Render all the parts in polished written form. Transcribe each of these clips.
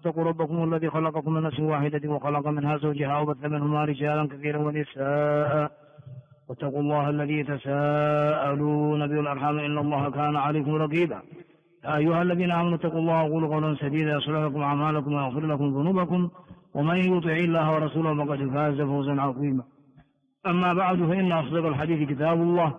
اتقوا ربكم الذي خلقكم من نفس واحدة وخلق منها زوجها وبث منهما رجالا كثيرا ونساء واتقوا الله الذي تساءلون به والأرحام إن الله كان عليكم رقيبا. يا أيها الذين آمنوا اتقوا الله وقولوا قولا سديدا يصلح لكم أعمالكم ويغفر لكم ذنوبكم ومن يطع الله ورسوله فقد فاز فوزا عظيما. أما بعد فإن أصدق الحديث كتاب الله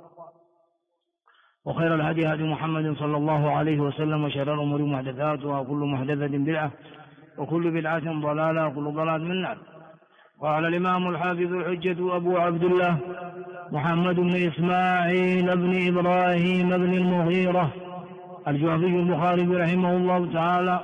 وخير الهدي هدي محمد صلى الله عليه وسلم وشر الأمور محدثاتها وكل محدثة بدعة وكل بدعة ضلالة وكل ضلال من النار. قال الإمام الحافظ الحجة أبو عبد الله محمد بن إسماعيل بن إبراهيم بن المغيرة الجعفي البخاري رحمه الله تعالى.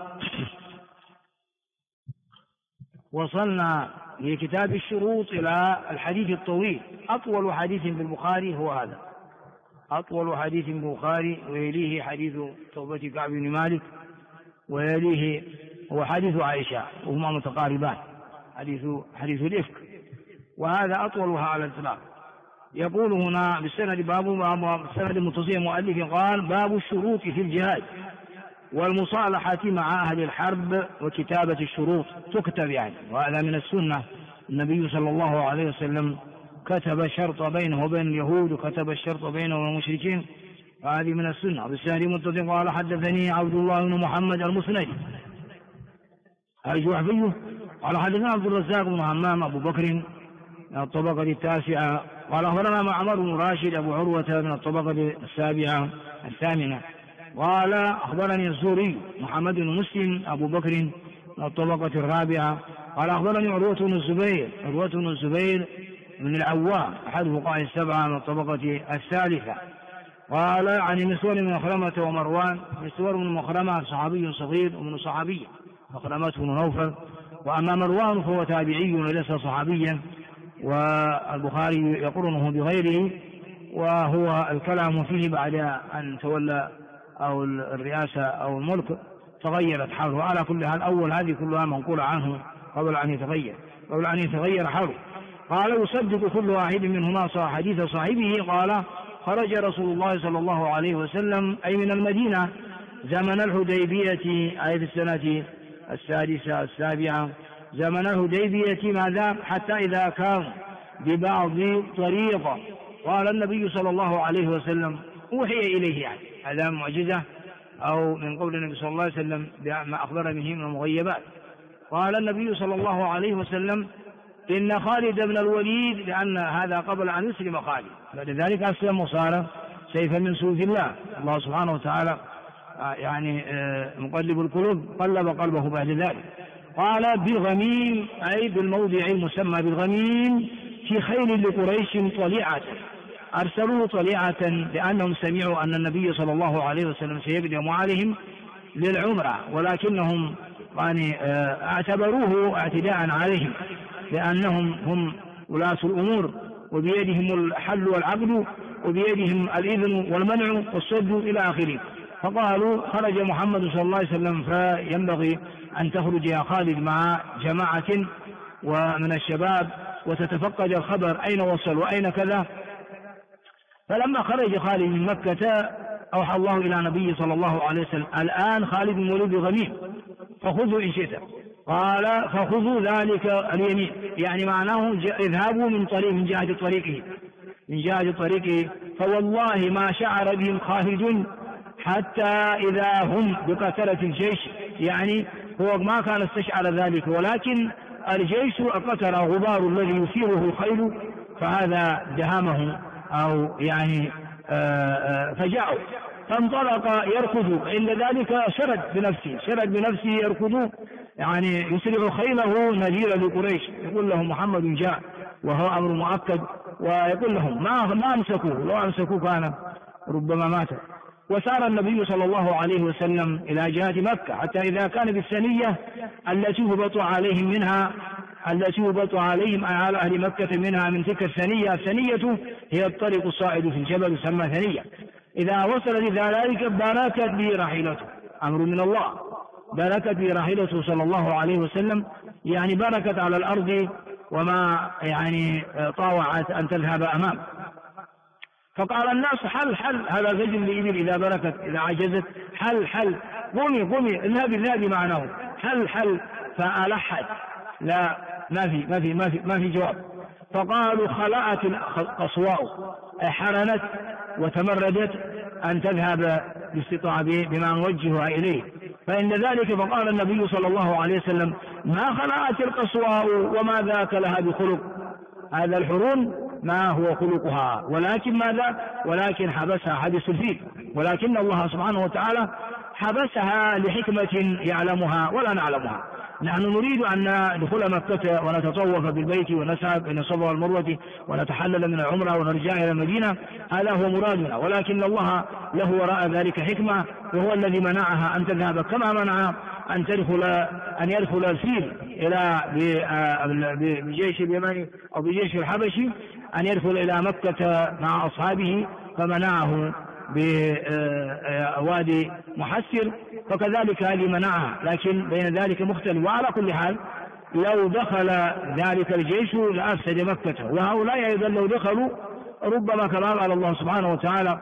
وصلنا في كتاب الشروط إلى الحديث الطويل. أطول حديث في البخاري هو هذا، أطول حديث في البخاري، ويليه حديث توبة كعب بن مالك، ويليه هو حديث عائشة، وهما متقاربان، حديث الإفك، وهذا أطولها على الإطلاق. يقول هنا بالسند باب السند المتصل مؤلف قال: باب الشروط في الجهاد والمصالحة مع أهل الحرب وكتابة الشروط، تكتب يعني، وهذا من السنة. النبي صلى الله عليه وسلم كتب الشرط بينه وبين اليهود، وكتب الشرط بينه وبين المشركين، وهذه من السنة. بالسند المتصل قال: حدثني عبد الله بن محمد المسندي الجعفي قال: حدثنا عبد الرزاق بن همام أبو بكر من الطبقة التاسعة قال: أخبرنا معمر بن راشد أبو عروة من الطبقة الثامنة قال: أخبرني الزهري محمد بن مسلم أبو بكر من الطبقة الرابعة قال: أخبرني عروة بن الزبير من العوام أحد فقهاء السبعة من الطبقة الثالثة قال: عن مسور بن مخرمة ومروان. مسور بن مخرمة صحابي صغير ومن صحابية، مخرمة بن نوفل، وأما مروان فهو تابعي وليس صحابيا، والبخاري يقرنه بغيره، وهو الكلام فيه بعد أن تولى أو الرئاسة أو الملك تغيرت حاله. على كل حال أول هذه كلها منقولة عنه قبل أن يتغير حاله. قال: يصدق كل واحد منهما حديث صاحبه. قال: خرج رسول الله صلى الله عليه وسلم أي من المدينة زمن الحديبية، أي في السنة السادسة السابعة زمن الحديبية، ماذا؟ حتى إذا كان ببعض طريقة قال النبي صلى الله عليه وسلم، أوحي إليه، يعني هذا معجزة أو من قول النبي صلى الله عليه وسلم بما أخبر به من المغيبات. قال النبي صلى الله عليه وسلم: إن خالد بن الوليد، لأن هذا قبل أن يسلم خالد، بعد ذلك أسلم وصار سيفا من سيوف الله سبحانه وتعالى، يعني مقلب القلوب قلب قلبه بعد ذلك. قال: بالغميم، أي بالموضع المسمى بالغميم، في خيل لقريش طليعة، أرسلوه طليعة لأنهم سمعوا أن النبي صلى الله عليه وسلم سيقدم عليهم للعمرة، ولكنهم يعني اعتبروه اعتداء عليهم، لأنهم هم ولاة الأمور، وبيدهم الحل والعقد، وبيدهم الإذن والمنع والصد إلى آخره. فقالوا: خرج محمد صلى الله عليه وسلم فينبغي أن تخرج يا خالد مع جماعة ومن الشباب وتتفقد الخبر أين وصل وأين كذا. فلما خرج خالد من مكة أوحى الله إلى نبي صلى الله عليه وسلم: الآن خالد ولد غميم فخذوا إن شئت. قال: فخذوا ذلك اليمين، يعني معناه اذهبوا من جهة طريقه، فوالله ما شعر بهم خالد حتى إذا هم بقتلة الجيش، يعني هو ما كان استشعر ذلك، ولكن الجيش القتل غبار الذي يثيره الخيل، فهذا دهمه أو يعني فجاءوا، فانطلق يركض. عند ذلك شرد بنفسه يركض، يعني يسرع خيله نذيرا لقريش، يقول لهم محمد جاء، وهو أمر مؤكد، ويقول لهم ما أمسكوه، لو أمسكوه كان ربما مات. وسار النبي صلى الله عليه وسلم إلى جهة مكة حتى إذا كان بالثنية التي هبط عليهم على أهل مكة منها من تلك الثنية هي الطريق الصاعد في الجبل يسمى ثنية. إذا وصل لذلك بركت به راحلته، أمر من الله، بركت به راحلته صلى الله عليه وسلم، يعني بركت على الأرض وما يعني طاوعت أن تذهب أمام. فقال الناس: حل هذا الرجل لإبل إذا بركت، إذا عجزت، حل قومي اذهبي معناه. هل فألحت لا ما في جواب. فقالوا خلأت القصواء حرنت وتمردت أن تذهب باستطاعة بما نوجهها إليه. فإن ذلك فقال النبي صلى الله عليه وسلم ما خلأت القصواء وما ذاك لها بخلق، هذا الحرون ما هو خلقها، ولكن ماذا؟ ولكن حبسها حبس الفيل، ولكن الله سبحانه وتعالى حبسها لحكمة يعلمها ولا نعلمها. نحن نريد أن ندخل مكة ونتطوف بالبيت ونسعى بين الصفا والمروة ونتحلل من العمرة ونرجع إلى المدينة، هذا هو مرادنا، ولكن الله له وراء ذلك حكمة، وهو الذي منعها أن تذهب كما منع أن يدخل الفيل إلى بجيش اليمني أو بجيش الحبشي أن يدخل إلى مكة مع أصحابه، فمنعه بوادي محسر، فكذلك هذه منعها، لكن بين ذلك مختلف. وعلى كل حال لو دخل ذلك الجيش لأفسد مكة، وهؤلاء أيضا لو دخلوا ربما كما قال الله سبحانه وتعالى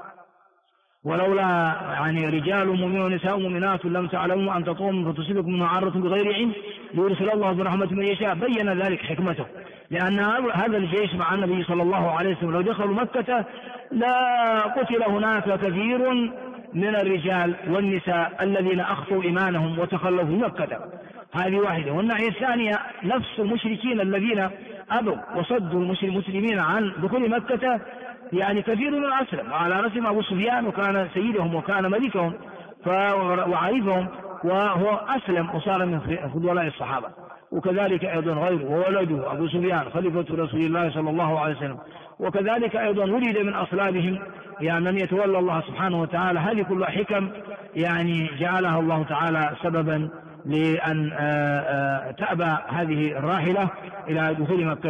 ولولا يعني رجال مؤمنون ونساء مؤمنات لم تعلموا أن تطوموا فتصيبكم معرة بغير علم ليرسل الله برحمة من يشاء، بين ذلك حكمته، لأن هذا الجيش مع النبي صلى الله عليه وسلم لو دخلوا مكة لا قتل هناك كثير من الرجال والنساء الذين أخفوا إيمانهم وتخلوا في مكة. هذه واحدة. والناحية الثانية نفس المشركين الذين أبوا وصدوا المسلمين عن دخول مكة، يعني كثير من أسلم، وعلى رأسهم أبو سفيان وكان سيدهم وكان ملكهم وعريفهم، وهو أسلم وصار من فضلاء الصحابة، وكذلك أيضا غيره وولده أبو سفيان خليفة رسول الله صلى الله عليه وسلم، وكذلك أيضا ولد من أصلابهم يعني من يتولى الله سبحانه وتعالى. هذه كلها حكم يعني جعلها الله تعالى سببا لأن تأبى هذه الراحلة إلى دخول مكة.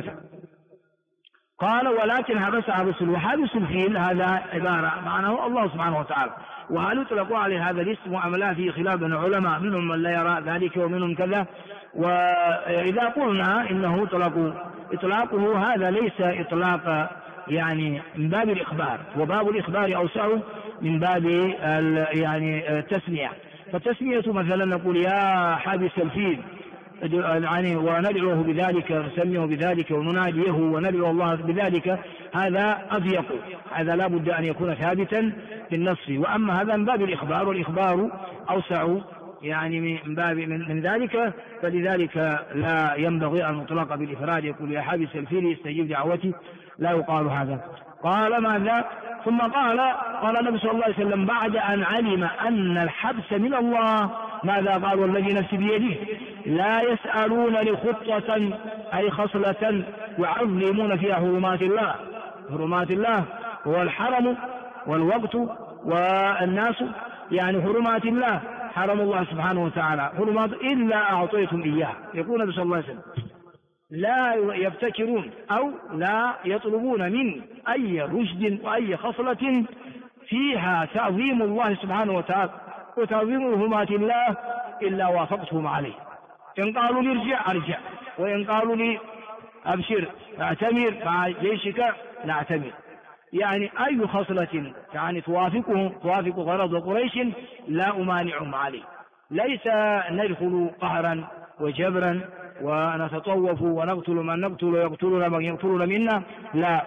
قال ولكن حبسها بالسلو، وحابس الفيل هذا عبارة معناه الله سبحانه وتعالى، وهل يطلق عليه هذا الاسم وعملا فيه خلاف بين العلماء، منهم من لا يرى ذلك ومنهم كذا. وإذا قلنا إنه إطلاقه هذا ليس إطلاق يعني من باب الإخبار، وباب الإخبار أوسع من باب يعني التسمية. فالتسمية مثلا نقول يا حابس الفيل يعني وندعوه بذلك، نسميه بذلك ونناديه وندعو الله بذلك، هذا أضيق، هذا لا بد أن يكون ثابتا في النص. وأما هذا من باب الإخبار، والإخبار أوسع يعني من باب من ذلك، فلذلك لا ينبغي أن نطلق بالإفراد، يقول يا حابس الفيل استجيب دعوتي، لا يقال هذا. قال ماذا؟ ثم قال النبي صلى الله عليه وسلم بعد أن علم أن الحبس من الله ماذا قال؟ والذي نفسي بيده لا يسألون لخطة أي خصلة يعظمون فيها حرمات الله. حرمات الله هو الحرم والوقت والناس، يعني حرمات الله، حرم الله سبحانه وتعالى حرمات إلا أعطيتم إياه. يقول النبي صلى الله عليه وسلم لا يبتكرون أو لا يطلبون من أي رشد وأي خصلة فيها تعظيم الله سبحانه وتعالى وتعظيم حرمات الله إلا وافقتهم عليه. إن قالوا لي ارجع أرجع، وإن قالوا لي أبشر أعتمر مع جيشك لا أعتمر. يعني أي خصلة يعني توافق غرض قريش لا أمانعهم عليه. ليس ندخل قهرا وجبرا ونتطوف ونقتل من نقتل ويقتلون من يقتلون منا، لا،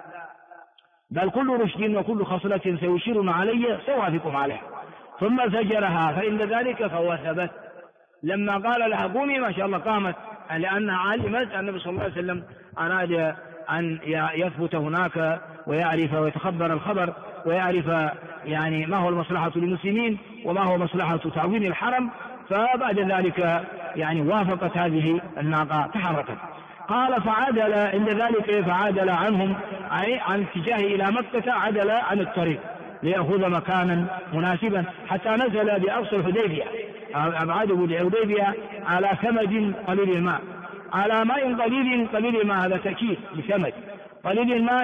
بل كل رشد وكل خصلة سيشيرنا عليه سوافقهم عليه. ثم زجرها فإن ذلك فهو ثبت. لما قال لها قومي ما شاء الله قامت، لأنها علمت النبي صلى الله عليه وسلم أراد أن يثبت هناك ويعرف ويتخبر الخبر ويعرف يعني ما هو المصلحة للمسلمين وما هو مصلحة تعظيم الحرم. فبعد ذلك يعني وافقت هذه الناقة تحركت. قال فعدل عند ذلك، فعدل عنهم أي عن اتجاهه إلى مكة، عدل عن الطريق ليأخذ مكانا مناسبا حتى نزل بأقصى الحديبية، أبعده الحديبية على ثمد قليل الماء، على ماء قليل الماء، هذا تأكيد لثمد قليل الماء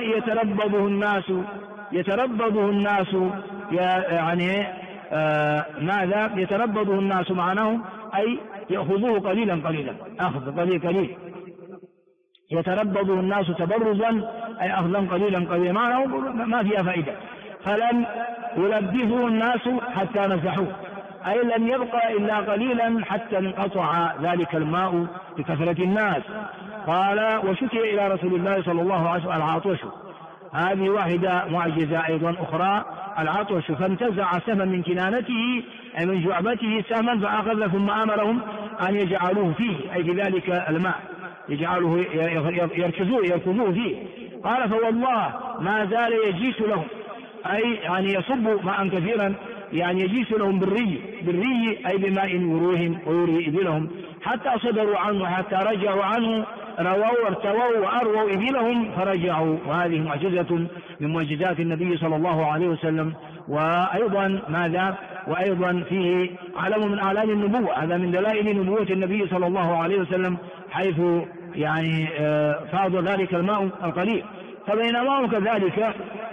يتربضه الناس يعني ماذا يتربضه الناس معناه أي يأخذوه قليلا أخذ قليل يتربضه الناس تبرزا أي أخذا قليلا معناه ما فيها فائدة. فلم يلبثه الناس حتى نزحوه أي لم يبقى إلا قليلا حتى انقطع ذلك الماء بكثرة الناس. قال وشكي إلى رسول الله صلى الله عليه وسلم العطش. هذه واحدة معجزة أيضا أخرى، العطش، فانتزع سهما من كنانته أي من جعبته سهما فأخذ ثم أمرهم أن يجعلوه فيه أي في ذلك الماء، يجعلوه يركزوه فيه. قال فوالله ما زال يجيس لهم أي يعني يصب ماء كثيرا، يعني يجيس لهم بالري أي بماء يرويهم ويروي إبلهم حتى صدروا عنه، حتى رجعوا عنه، رووا وارتووا وأرووا إبلهم فرجعوا. وهذه معجزة من معجزات النبي صلى الله عليه وسلم. وأيضا ماذا؟ وأيضا فيه علم من أعلام النبوة، هذا من دلائل نبوة النبي صلى الله عليه وسلم، حيث يعني فاض ذلك الماء القليل. فبينما هو كذلك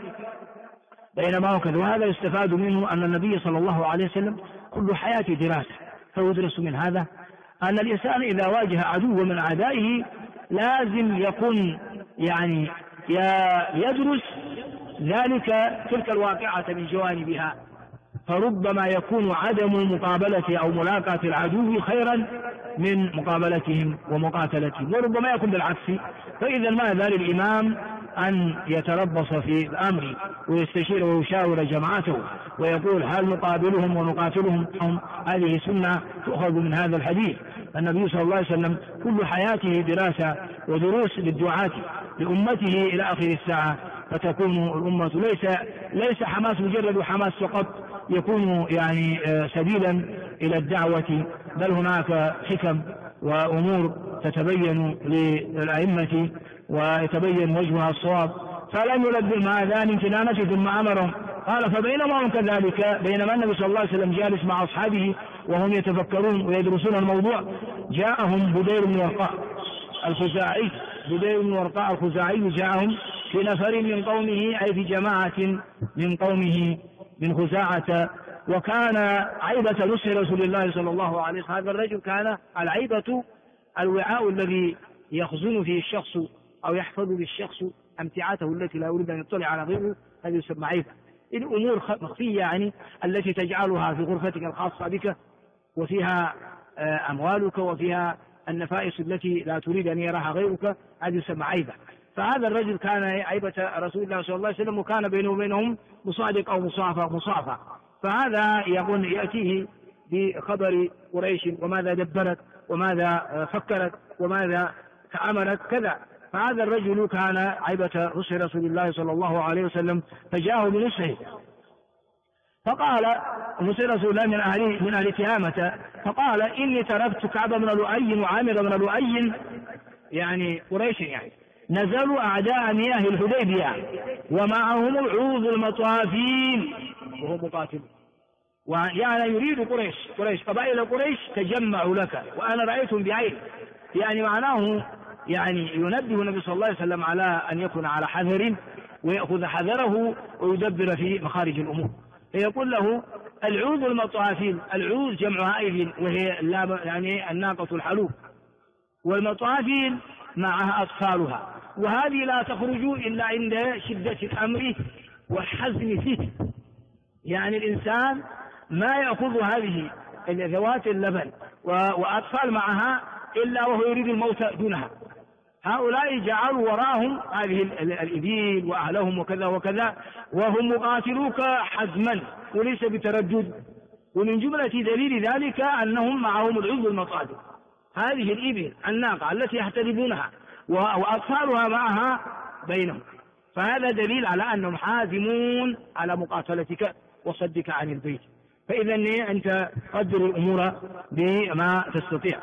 وهذا يستفاد منه أن النبي صلى الله عليه وسلم كل حياته دراسة، فيدرس من هذا أن الإنسان إذا واجه عدو من أعدائه لازم يكون يعني يدرس تلك الواقعة من جوانبها، فربما يكون عدم مقابلة أو ملاقاة العدو خيرا من مقابلتهم ومقاتلتهم، وربما يكون بالعكس. فإذا ماذا للإمام أن يتربص في الأمر ويستشير ويشاور جماعته ويقول هل نقابلهم ونقاتلهم؟ هذه سنة تؤخذ من هذا الحديث. النبي صلى الله عليه وسلم كل حياته دراسة ودروس للدعاة لأمته إلى آخر الساعة، فتكون الأمة ليس حماس مجرد حماس فقط يكون يعني سبيلا إلى الدعوة، بل هناك حكم وأمور تتبين للأئمة ويتبين وجهها الصواب. فلم يلبي هذا من كنانته ثم أمرهم. قال فبينما هم كذلك، بينما النبي صلى الله عليه وسلم جالس مع أصحابه وهم يتفكرون ويدرسون الموضوع، جاءهم بدير بن ورقاء الخزاعي جاءهم في نفر من قومه أي في جماعة من قومه من خزاعة، وكان عيبة نصح رسول الله صلى الله عليه وسلم. هذا الرجل كان العيبة الوعاء الذي يخزن فيه الشخص أو يحفظ بالشخص أمتعته التي لا يريد أن يطلع على غيره، هذه يسمى عيبة. الأمور مخفية يعني التي تجعلها في غرفتك الخاصة بك وفيها أموالك وفيها النفائس التي لا تريد أن يراها غيرك، هذه يسمى عيبة. فهذا الرجل كان عيبة رسول الله صلى الله عليه وسلم، وكان بينه وبينهم مصادق أو مصافى. فهذا يأتيه بخبر قريش وماذا دبرت وماذا فكرت وماذا تأملت كذا. فهذا الرجل كان عيبة رسول الله صلى الله عليه وسلم، فجاءه بنصحه فقال رسول الله من أهل تهامة، فقال إني تركت كعب بن لؤي وعامر بن لؤي يعني قريش يعني نزلوا أعداء مياه الحديبية ومعهم العوذ المطافين وهو مقاتل، ويعني يريد قريش قبائل قريش تجمعوا لك وأنا رأيتهم بعين، يعني معناه يعني ينبه النبي صلى الله عليه وسلم على أن يكون على حذر ويأخذ حذره ويدبر في مخارج الأمور. فيقول له العوذ المطافين، العوذ جمع عائذ وهي يعني الناقة الحلوب، والمطافين معها أطفالها، وهذه لا تخرج إلا عند شدة الأمر والحزن فيه. يعني الإنسان ما يأخذ هذه ذوات اللبن وأطفال معها إلا وهو يريد الموت دونها. هؤلاء جعلوا وراهم هذه الإبيل وأهلهم وكذا وكذا، وهم مقاتلوك حزما وليس بتردد. ومن جملة دليل ذلك أنهم معهم العوذ المطافين، هذه الإبل الناقة التي يحتربونها وأطفالها معها بينهم، فهذا دليل على أنهم حازمون على مقاتلتك وصدك عن البيت. فإذا أنت قدر الأمور بما تستطيع.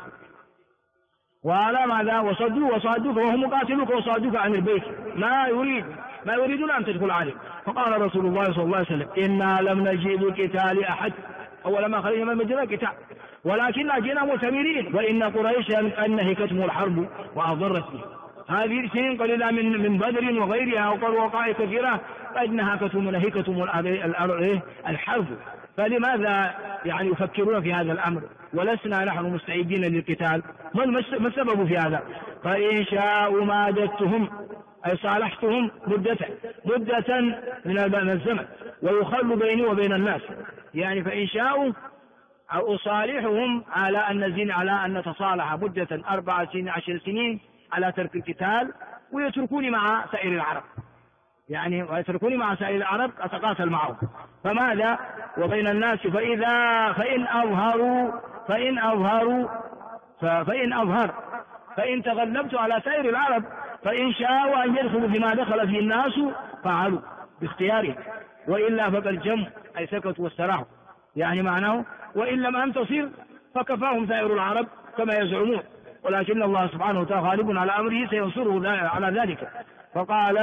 وعلى ماذا؟ وصدوك وهم مقاتلوك وصدوك عن البيت، ما يريدون أن تدخل عليه. فقال رسول الله صلى الله عليه وسلم إنا لم نجيب القتال أحد، أول ما خرجنا من المدينة قتال، ولكن جئنا معتمرين، وإن قريشا أنهكتهم الحرب وأضرت به. هذه السنين قليلة من بدر وغيرها وقائع كثيرة قد نهكتهم ونهكتهم الحرب، فلماذا يعني يفكرون في هذا الأمر ولسنا نحن مستعدين للقتال؟ ما السبب في هذا؟ فإن شاءوا مادتهم أي صالحتهم مدة من الزمن ويخل بيني وبين الناس، يعني فإن شاءوا أو أصالحهم على أن نتصالح مدة 4 سنين 10 سنين على ترك القتال، ويتركوني مع سائر العرب، يعني ويتركوني مع سائر العرب أتقاتل معهم. فماذا وبين الناس فإن تغلبت على سائر العرب فإن شاءوا أن يدخلوا بما دخل فيه الناس فعلوا باختيارهم، وإلا فقد جموا أي سكتوا واستراحوا، يعني معناه وإن لم أنتصر فكفاهم سائر العرب كما يزعمون، ولكن الله سبحانه وتعالى غالب على أمره سينصره على ذلك. فقال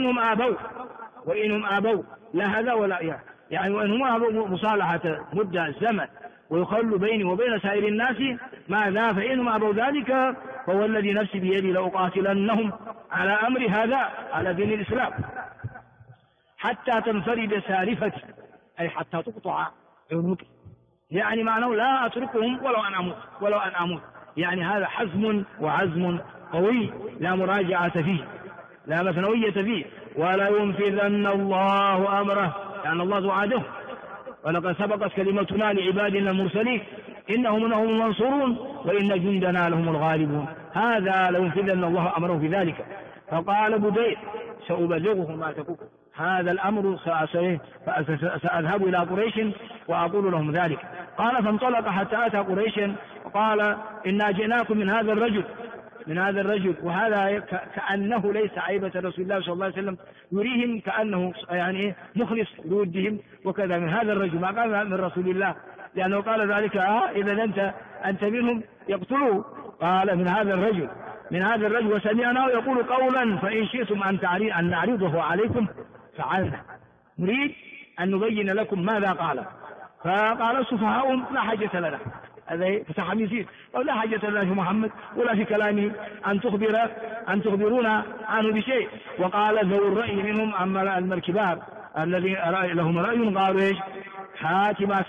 وإنهم آبوا لا هذا ولا يعني وإنهم آبوا مصالحة مدة الزمن ويخل بيني وبين سائر الناس ماذا فإنهم أبوا ذلك فهو الذي نفسي بيدي لأقاتلنهم على أمر هذا على دين الإسلام حتى تنفرد سارفتي، أي حتى تقطع عنقي، يعني معناه لا أتركهم ولو أن أموت. يعني هذا حزم وعزم قوي لا مراجعة فيه، لا مثنوية فيه. ولا ينفذن الله أمره، يعني الله وعده، ولقد سبقت كلمتنا لعبادنا المرسلين إنهم لهم المنصورون وإن جندنا لهم الغالبون. هذا لينفذن الله أمره بذلك. فقال بديل سأبلغهم ما تقول هذا الأمر، سأذهب إلى قريش وأقول لهم ذلك. قال فانطلق حتى أتى قريشا وقال إنا جئناكم من هذا الرجل، وهذا كأنه ليس عيبة رسول الله صلى الله عليه وسلم، يريهم كأنه يعني مخلص لودهم وكذا. من هذا الرجل، ما قال من رسول الله، لأنه قال ذلك إذا أنت منهم يقتلوه. قال من هذا الرجل وسمعناه يقول قولا فإن شئتم أن نعرضه عليكم فعلنا، نريد أن نبين لكم ماذا قال. فقال السفهاء لا حاجة لنا، هذا فتحميسين، لا حاجة لنا في محمد ولا في كلامه أن تخبرونا عنه بشيء. وقال ذو الرأي منهم أما الكبار الذي لهم رأي قالوا إيش؟ هات ما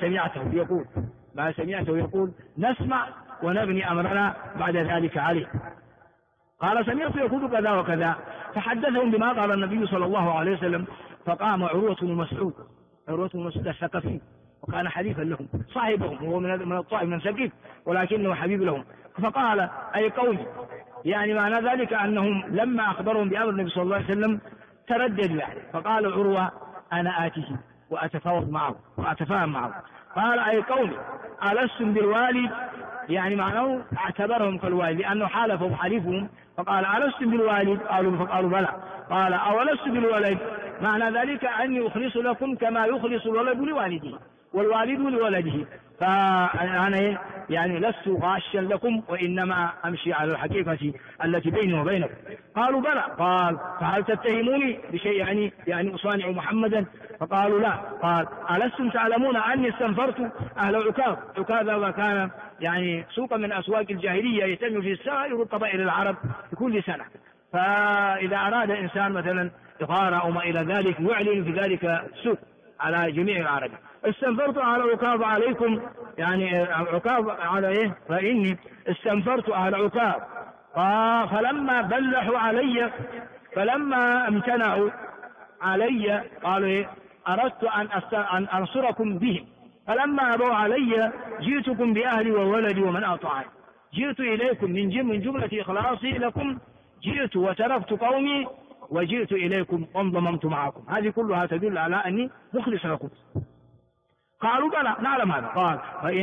سمعته يقول نسمع ونبني أمرنا بعد ذلك عليه. قال سمعت يقول كذا وكذا، فحدثهم بما قال النبي صلى الله عليه وسلم. فقام عروة بن مسعود الثقفي، وكان حليفا لهم صاحبهم، وهو من الطائف من ثقيف ولكنه حبيب لهم. فقال أي قوم، يعني معنى ذلك أنهم لما أخبرهم بأمر النبي صلى الله عليه وسلم ترددوا يعني. فقال عروة أنا آتيه وأتفاوض معه وأتفاهم معه. قال أي قوم ألستم بالوالد، يعني معناه اعتبرهم كالوالد لأنه حالفهم حليفهم. فقال ألستم بالوالد؟ فقالوا بلى. قال أولست بالولد؟ معنى ذلك أني أخلص لكم كما يخلص الولد لوالده والوالد لولده، فأنا يعني لست غاشا لكم وإنما أمشي على الحقيقة التي بيني وبينكم. قالوا بلى. قال فهل تتهموني بشيء يعني أصانع محمدا؟ فقالوا لا. قال ألستم تعلمون أني استنفرت أهل عكاظ وكان يعني سوقا من أسواق الجاهلية يتم في سائر قبائل العرب في كل سنة، فإذا أراد إنسان مثلا إغارة أو ما إلى ذلك يعلن في ذلك السوق على جميع العرب. استنفرت أهل عكاظ عليكم، يعني عكاظ على إيه؟ فإني استنفرت أهل عكاظ. فلما بلحوا علي، فلما امتنعوا علي قالوا إيه؟ أردت أن أنصركم بهم، فلما أبوا علي جئتكم بأهلي وولدي ومن أطاعني، جئت إليكم من جملة إخلاصي لكم، جئت وتركت قومي وجئت إليكم وانضممت معكم. هذه كلها تدل على أني مخلص لكم. قالوا بلى نعلم هذا. قال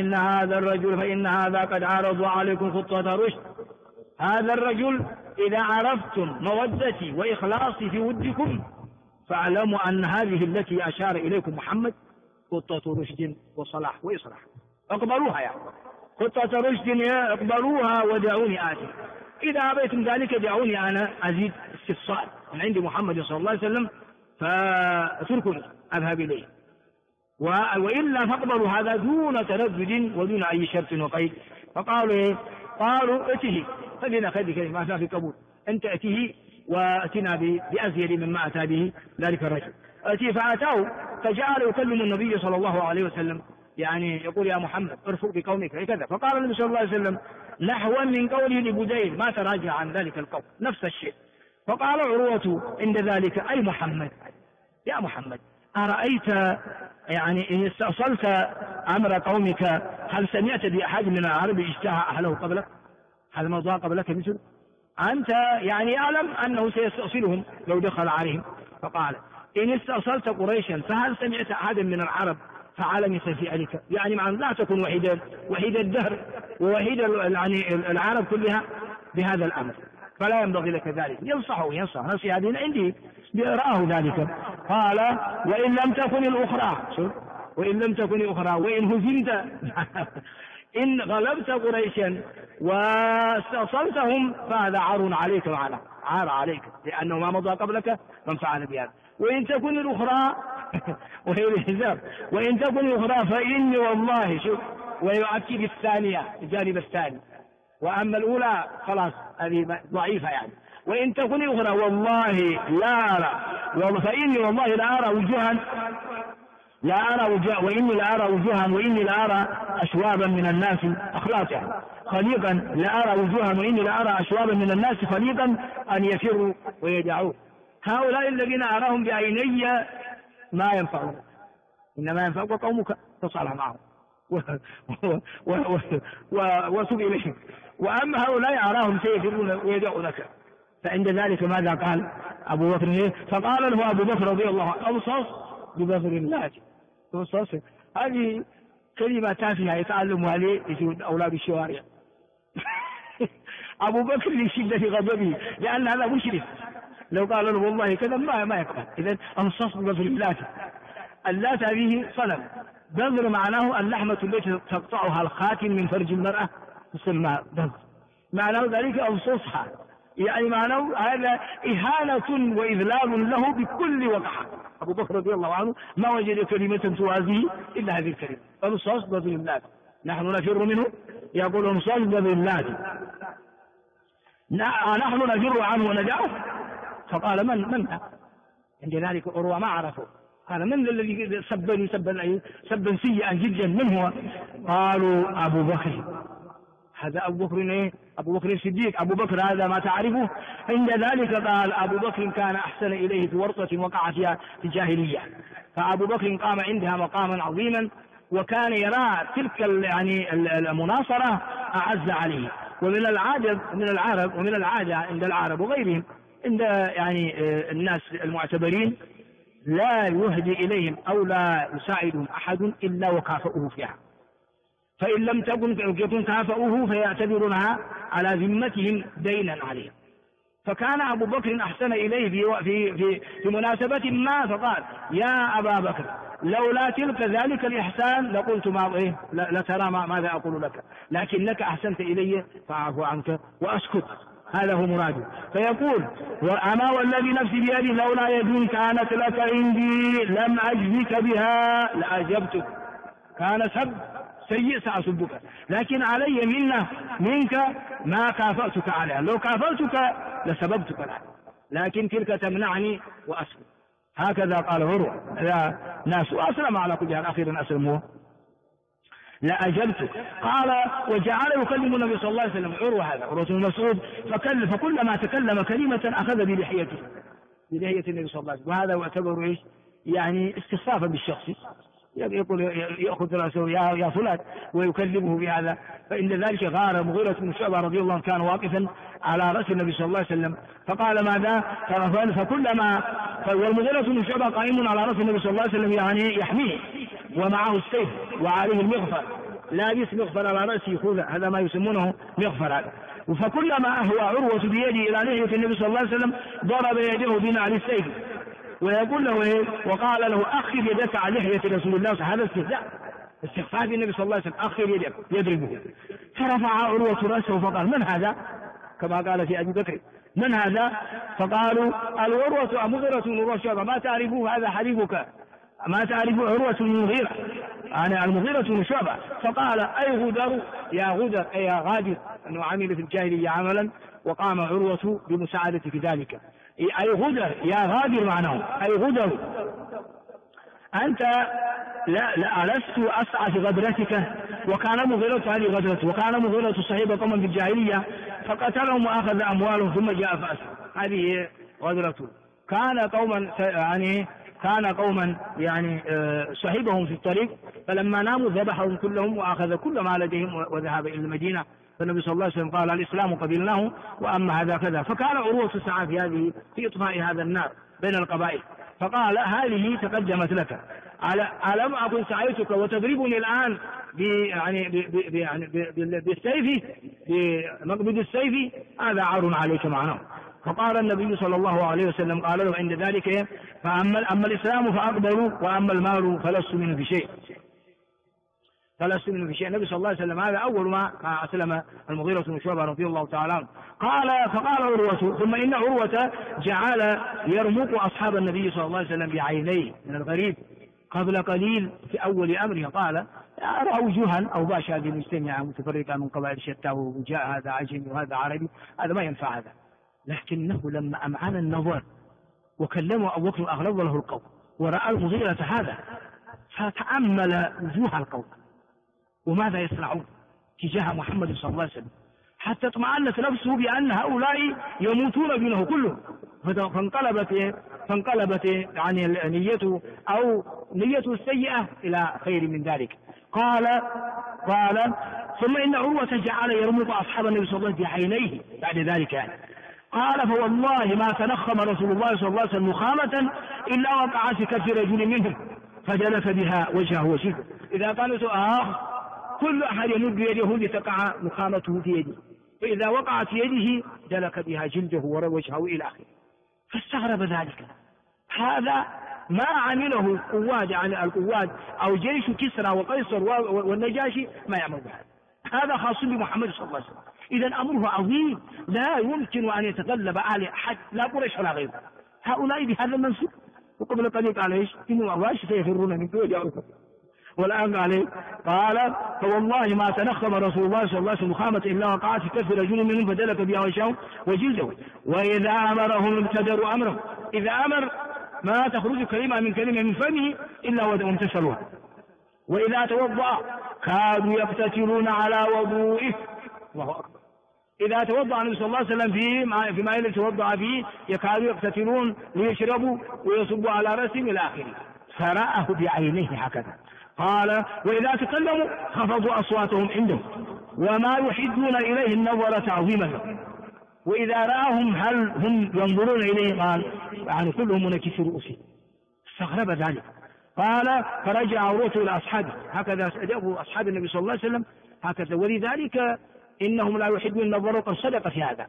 فإن هذا قد عرض عليكم خطة رشد. هذا الرجل إذا عرفتم مودتي وإخلاصي في ودكم فاعلموا أن هذه التي أشار إليكم محمد خطة رشد وصلاح وإصلاح، اقبلوها يعني خطة رشد اقبلوها ودعوني آتي. إذا أبيتم ذلك دعوني أنا أزيد استفصال من عند محمد صلى الله عليه وسلم فاتركني أذهب إليه، وإلا فاقبلوا هذا دون تردد ودون أي شرط وقيد. فقالوا إيه؟ قالوا اتيه، خلينا كلمة ما في قبول، أنت اتيه واتنا بأزيد مما أتى به ذلك الرجل. اتيه فأتاه فجعل يكلم النبي صلى الله عليه وسلم، يعني يقول يا محمد ارفق بقومك كذا. فقال النبي صلى الله عليه وسلم نحوا من قوله لبديل ما تراجع عن ذلك القول، نفس الشيء. فقال عروة عند ذلك أي محمد، يا محمد أرأيت يعني إن استأصلت أمر قومك هل سمعت بأحد من العرب اجتاح أهله قبلك؟ هذا موضوع قبلك مثل أنت يعني أعلم أنه سيستأصلهم لو دخل عليهم. فقال إن استأصلت قريشا فهل سمعت أحد من العرب فعل مثل فعلك؟ يعني مع لا تكون وحيد الدهر ووحيد يعني العرب كلها بهذا الأمر، فلا ينبغي لك ذلك. ينصح نفسي هذه عندي رآه ذلك. قال وإن لم تكن الأخرى وإن هزمت إن غلبت قريشا واستأصلتهم فهذا عار عليك عار عليك لأنه ما مضى قبلك من فعل بهذا. وإن تكن الأخرى وهي الحزاب وإن تكن الأخرى فإني والله ويؤكد الثانية الجانب الثاني، وأما الأولى خلاص هذه ضعيفة يعني. وإن تكن الأخرى والله لا أرى فإني والله لا أرى وجوها وإني لا أرى وجوها وإني لا أرى أشوابا من الناس أخلاقا خليقا لا أرى وجوها وإني لا أرى أشوابا من الناس خليقا أن يفروا ويدعوا. هؤلاء الذين أراهم بعيني ما ينفعون، إنما ينفعك قومك تصالح معهم وسب إليهم، وأما هؤلاء أراهم سيفرون ويدعونك. فعند ذلك ماذا قال أبو بكر؟ فقال له أبو بكر رضي الله عنه أوصص ببذر الله. هذه كلمة تافهة يتعلمها لي أولاد الشوارع. أبو بكر لشدة غضبه لأن هذا مشرف، لو قال له والله كذا ما يقبل. إذن أوصص ببذر الله. اللات هذه صنم، بذر معناه اللحمة التي تقطعها الخاتم من فرج المرأة تسمى بذر، معناه ذلك أوصصها، يعني معناه هذا إهانة وإذلال له بكل وقعة. أبو بكر رضي الله عنه ما وجد كلمة توازيه إلا هذه الكلمة أوصص ببذر الله. نحن نفر منه يقول أوصص ببذر الله، نحن نفر عنه وندعه. فقال من عند ذلك أروى ما عرفه، قال من الذي سبا سيئا جدا من هو؟ قالوا أبو بكر. هذا أبو بكر أبو بكر الصديق، أبو بكر هذا ما تعرفه. عند ذلك قال أبو بكر كان أحسن إليه في ورطة وقع فيها في الجاهلية، فأبو بكر قام عندها مقاما عظيما وكان يرى تلك يعني المناصرة أعز عليه. ومن العادة عند العرب وغيرهم عند يعني الناس المعتبرين لا يهدي إليهم أو لا يساعدهم أحد إلا وكافؤه فيها، فإن لم تكن كافؤه فيعتبرونها على ذمتهم دينا عليهم. فكان أبو بكر أحسن إليه في مناسبة ما، فقال يا أبا بكر لولا تلك ذلك الإحسان لقلت لترى ماذا أقول لك، لكنك أحسنت إلي فأعفو عنك وأسكت. هذا هو مراده. فيقول وأما والذي نفسي بيده لولا يد كانت لك عندي لم أجزك بها لأجبتك. كان سب سيء سأسبك، لكن علي منك ما كافأتك عليها، لو كافأتك لسببتك لها، لكن تلك تمنعني وأسلم. هكذا قال عروة. هذا ناس أسلم على كل حال، أخيرا أسلم هو. لأجبتك. قال وجعل يكلم النبي صلى الله عليه وسلم عروة، هذا عروة بن مسعود، فكلما تكلم كلمة أخذ بلحيته النبي صلى الله عليه وسلم، وهذا يعتبر يعني استخفافا بالشخص، يقول يأخذ رأسه يا فلان ويكلمه بهذا. فإن ذلك غار مغيرة بن شعبة رضي الله عنه كان واقفا على رأس النبي صلى الله عليه وسلم، فقال ماذا؟ فكلما والمغيرة بن شعبة قائم على رأس النبي صلى الله عليه وسلم يعني يحميه ومعه السيف وعليه المغفر، لابس مغفر على رأسه خوذة، هذا ما يسمونه مغفر هذا. فكلما أهوى عروة بيده إلى لحية النبي صلى الله عليه وسلم ضرب يده بنعل السيف، ويقول له وقال له أخر يدك على لحية رسول الله. هذا استخفاف النبي صلى الله عليه وسلم، أخر يدك يضربه. فرفع عروة رأسه فقال من هذا؟ كما قال في أبي بكر من هذا؟ فقالوا العروة مغيرة بن شعبة، ما تعرفه هذا حليفك، ما تعرف عروة بن المغيرة، أنا المغيرة بن شعبة. فقال أي غدر يا غدر أي يا غادر، أنه عمل في الجاهلية عملا وقام عروة بمساعدة في ذلك. أي غدر يا غادر معناه أي غدر أنت لا لست أسعى في غدرتك. وكان مغيرة هذه غدرته، وكان مغيرة صحيبة قوما في الجاهلية فقتلهم وأخذ أموالهم ثم جاء فأسر. هذه غدرته. كان قوما يعني كان قوما يعني صحبهم في الطريق، فلما ناموا ذبحهم كلهم وأخذ كل ما لديهم وذهب إلى المدينة. فالنبي صلى الله عليه وسلم قال الإسلام قبلناه وأما هذا كذا. فكان عروة سعى في إطفاء هذا النار بين القبائل، فقال هذه تقدمت لك، ألم أكن سعيتك وتضربني الآن بالسيف، بمقبض السيف؟ هذا عار عليك معناه. فقال النبي صلى الله عليه وسلم قال له عند ذلك أما الإسلام فأقبلوا وأما المال فلست منه بشيء. النبي صلى الله عليه وسلم هذا أول ما أسلم المغيرة بن شعبة رضي الله تعالى عنه. فقال عروة ثم إن عروة جعل يرمق أصحاب النبي صلى الله عليه وسلم بعينيه من الغريب قبل قليل في أول أمره. قال رأوا جهل أو باش هذه مجتمعة متفرقة من قبائل شتى وجاء هذا عجمي وهذا عربي، هذا ما ينفع هذا. لكنه لما أمعن النظر وكلمه أبو بكر أغلظ له القول ورأى المغيرة هذا، فتأمل وجوه القوم وماذا يصنعون تجاه محمد صلى الله عليه وسلم، حتى اطمأنت نفسه بأن هؤلاء يموتون دونه كلهم. فانقلبت يعني نيته أو نيته السيئة إلى خير من ذلك. قال ثم إن عروة جعل يرمق أصحاب النبي صلى الله عليه وسلم بعينيه بعد ذلك يعني. قال فوالله ما تنخم رسول الله صلى الله عليه وسلم نخامة إلا وقعت في كف رجل منهم فجلس بها وجهه وشفه. إذا قالت كل أحد يمد بيده لتقع نخامته في يده، فإذا وقعت في يده دلك بها جلده ووجهه إلى آخره. فاستغرب ذلك. هذا ما عمله القواد أو جيش كسرى وقيصر والنجاشي ما يعمل بهذا. هذا خاص بمحمد صلى الله عليه وسلم. إذن أمره عظيم لا يمكن أن يتغلب عليه أحد، لا قريش ولا غيره. هؤلاء بهذا المنصب. وقبل قليل قال إيش؟ إنهم أواش سيفرون من دون يعرفون. والآن قال فوالله ما تنخم رسول الله صلى الله عليه وسلم نخامة إلا وقعت في كف رجل منهم فدلك بها وجهه وجلده. وإذا أمرهم ابتدروا أمره، إذا أمر ما تخرج كلمة من فمه إلا وامتثلوها. وإذا توضأ كادوا يقتتلون على وضوئه. الله أكبر. إذا توضأ النبي صلى الله عليه وسلم في ما يتوضأ فيه يكادوا يقتتلون ليشربوا ويصبوا على رأسهم إلى آخره. فرآه بعينيه هكذا. قال وإذا تكلموا خفضوا أصواتهم عنده وما يحدون إليه النظر تعظيما له. وإذا رآهم هل هم ينظرون إليه؟ قال يعني كلهم منكسر رؤوسهم. استغرب ذلك. قال فرجع عروة إلى أصحابه، هكذا أجابه أصحاب النبي صلى الله عليه وسلم هكذا. ولذلك إنهم لا يحبون النظر، وقد صدق في هذا.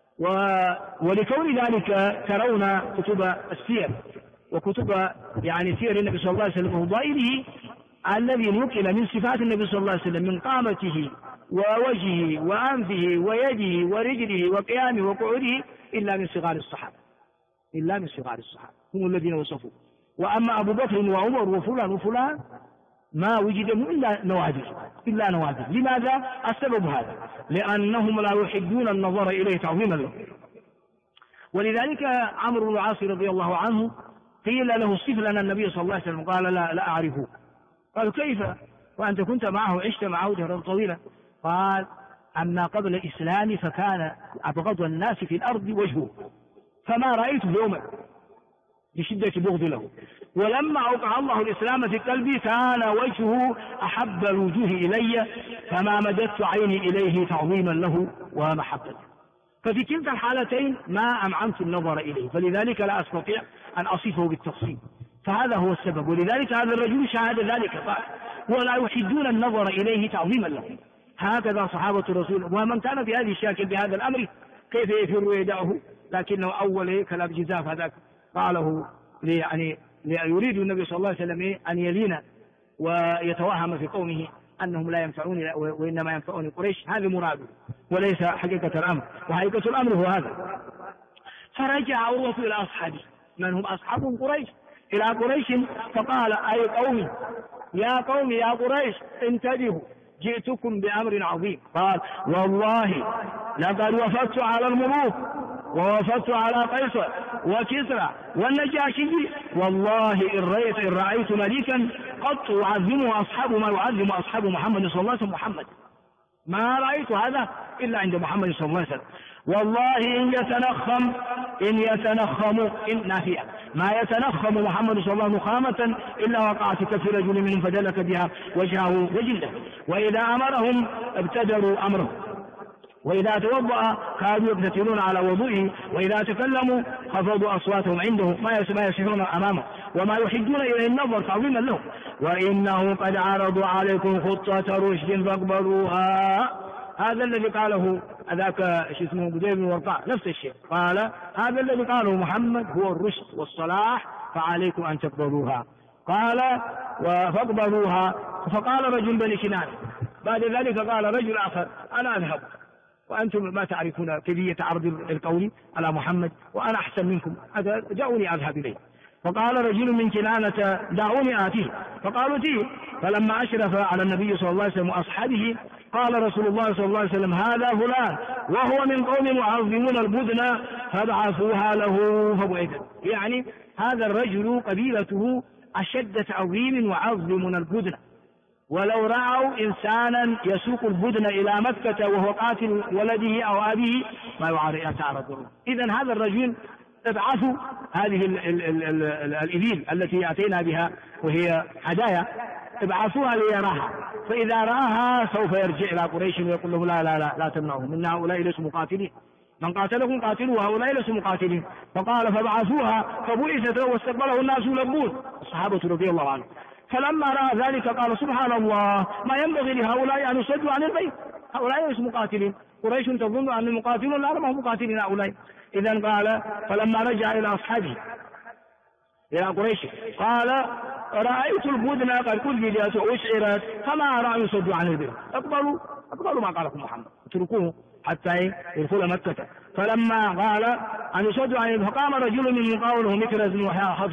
ولكون ذلك ترون كتب السير وكتب يعني سير النبي صلى الله عليه وسلم وفضائله الذي نقل من صفات النبي صلى الله عليه وسلم من قامته ووجهه وأنفه ويده ورجله وقيامه وقعوده إلا من صغار الصحابة هم الذين وصفوا. وأما أبو بكر وعمر وفلان ما وجدهم إلا نوادر. لماذا؟ السبب هذا، لأنهم لا يحبون النظر إليه تعظيما له. ولذلك عمرو بن العاص رضي الله عنه قيل له صف لنا النبي صلى الله عليه وسلم، قال لا أعرفه. قالوا كيف وأنت كنت معه عشت معه دهرا طويلا؟ قال أما قبل الإسلام فكان أبغض الناس في الأرض وجهه، فما رأيته يوما بشدة بغض له. ولما أوقع الله الإسلام في قلبي كان وجهه أحب الوجوه إلي، فما مددت عيني إليه تعظيما له ومحبة. ففي كلتا الحالتين ما أمعنت النظر إليه، فلذلك لا أستطيع أن أصفه بالتفصيل. فهذا هو السبب. ولذلك هذا الرجل شاهد ذلك قال ولا يحدون النظر إليه تعظيما له. هكذا صحابة الرسول. ومن كان في هذه الشاكل بهذا الأمر كيف يفر يدعه؟ لكنه أول كلام جزاف هذاك قاله يعني يريد النبي صلى الله عليه وسلم أن يلين ويتوهم في قومه أنهم لا ينفعون وإنما ينفعون قريش. هذا مراده وليس حقيقة الأمر، وحقيقة الأمر هو هذا. فرجع عروة إلى أصحابه، من هم أصحاب قريش، إلى قريش، فقال أي قومي يا قومي يا قريش انتبهوا جئتكم بأمر عظيم. قال والله لقد وفدت على الملوك ووفدت على قيصر وكسرى والنجاشي، والله إن رأيت ملكا قط يعظمه أصحاب ما يعظم أصحاب محمد صلى الله عليه وسلم محمد. ما رأيت هذا إلا عند محمد صلى الله عليه وسلم. والله إن يتنخم إن نافية ما يتنخم محمد صلى الله عليه وسلم نخامة إلا وقعت كف رجل منهم فدلك بها وجهه وجلده، وإذا أمرهم ابتدروا أمره، وإذا توضأ كانوا يقتتلون على وضوئه، وإذا تكلموا خفضوا أصواتهم عنده ما يسمعون أمامه، وما يحدون إليه النظر تعظيما له. وإنه قد عرضوا عليكم خطة رشد فاقبلوها. هذا الذي قاله ذاك اسمه بدير بن ورقاء نفس الشيء، قال هذا الذي قاله محمد هو الرشد والصلاح فعليكم أن تقبلوها. قال فاقبلوها. فقال رجل بني كنانة بعد ذلك قال رجل آخر أنا أذهب وأنتم ما تعرفون كيفية عرض القول على محمد وأنا أحسن منكم، دعوني أذهب إليه. فقال رجل من كنانة دعوني آتيه، فقالوا تيه. فلما أشرف على النبي صلى الله عليه وسلم وأصحابه قال رسول الله صلى الله عليه وسلم هذا فلان وهو من قوم معظمون البدن فابعثوها له فبعث. يعني هذا الرجل قبيلته أشد تعظيم وعظم من البدن، ولو رأوا إنسانا يسوق البدن إلى مكة وهو قاتل ولده أو أبيه ما يتعرض. إذن هذا الرجل ابعثوا هذه الإبل التي أتينا بها وهي هدايا، ابعثوها ليراها، فإذا رآها سوف يرجع إلى قريش ويقول له لا لا لا لا تمنعهم إن هؤلاء ليسوا مقاتلين، من قاتلهم قاتلوا هؤلاء ليسوا مقاتلين. فقال فبعثوها فبعثت واستقبله الناس يلبون الصحابة رضي الله عنهم. فلما رأى ذلك قال سبحان الله ما ينبغي لهؤلاء أن يصدوا عن البيت، هؤلاء ليسوا مقاتلين، قريش تظن أن المقاتلون لا هم مقاتلين هؤلاء. إذن قال فلما رجع إلى أصحابه إلى قريش قال رأيت البدن قد كلجت وأشعرت فما أرى يصدوا عن البيت، اقبلوا ما قالكم محمد اتركوه حتى يدخل مكة. فلما قال أن يصدوا عن البيت فقام رجل من قوله مكرز بن حفص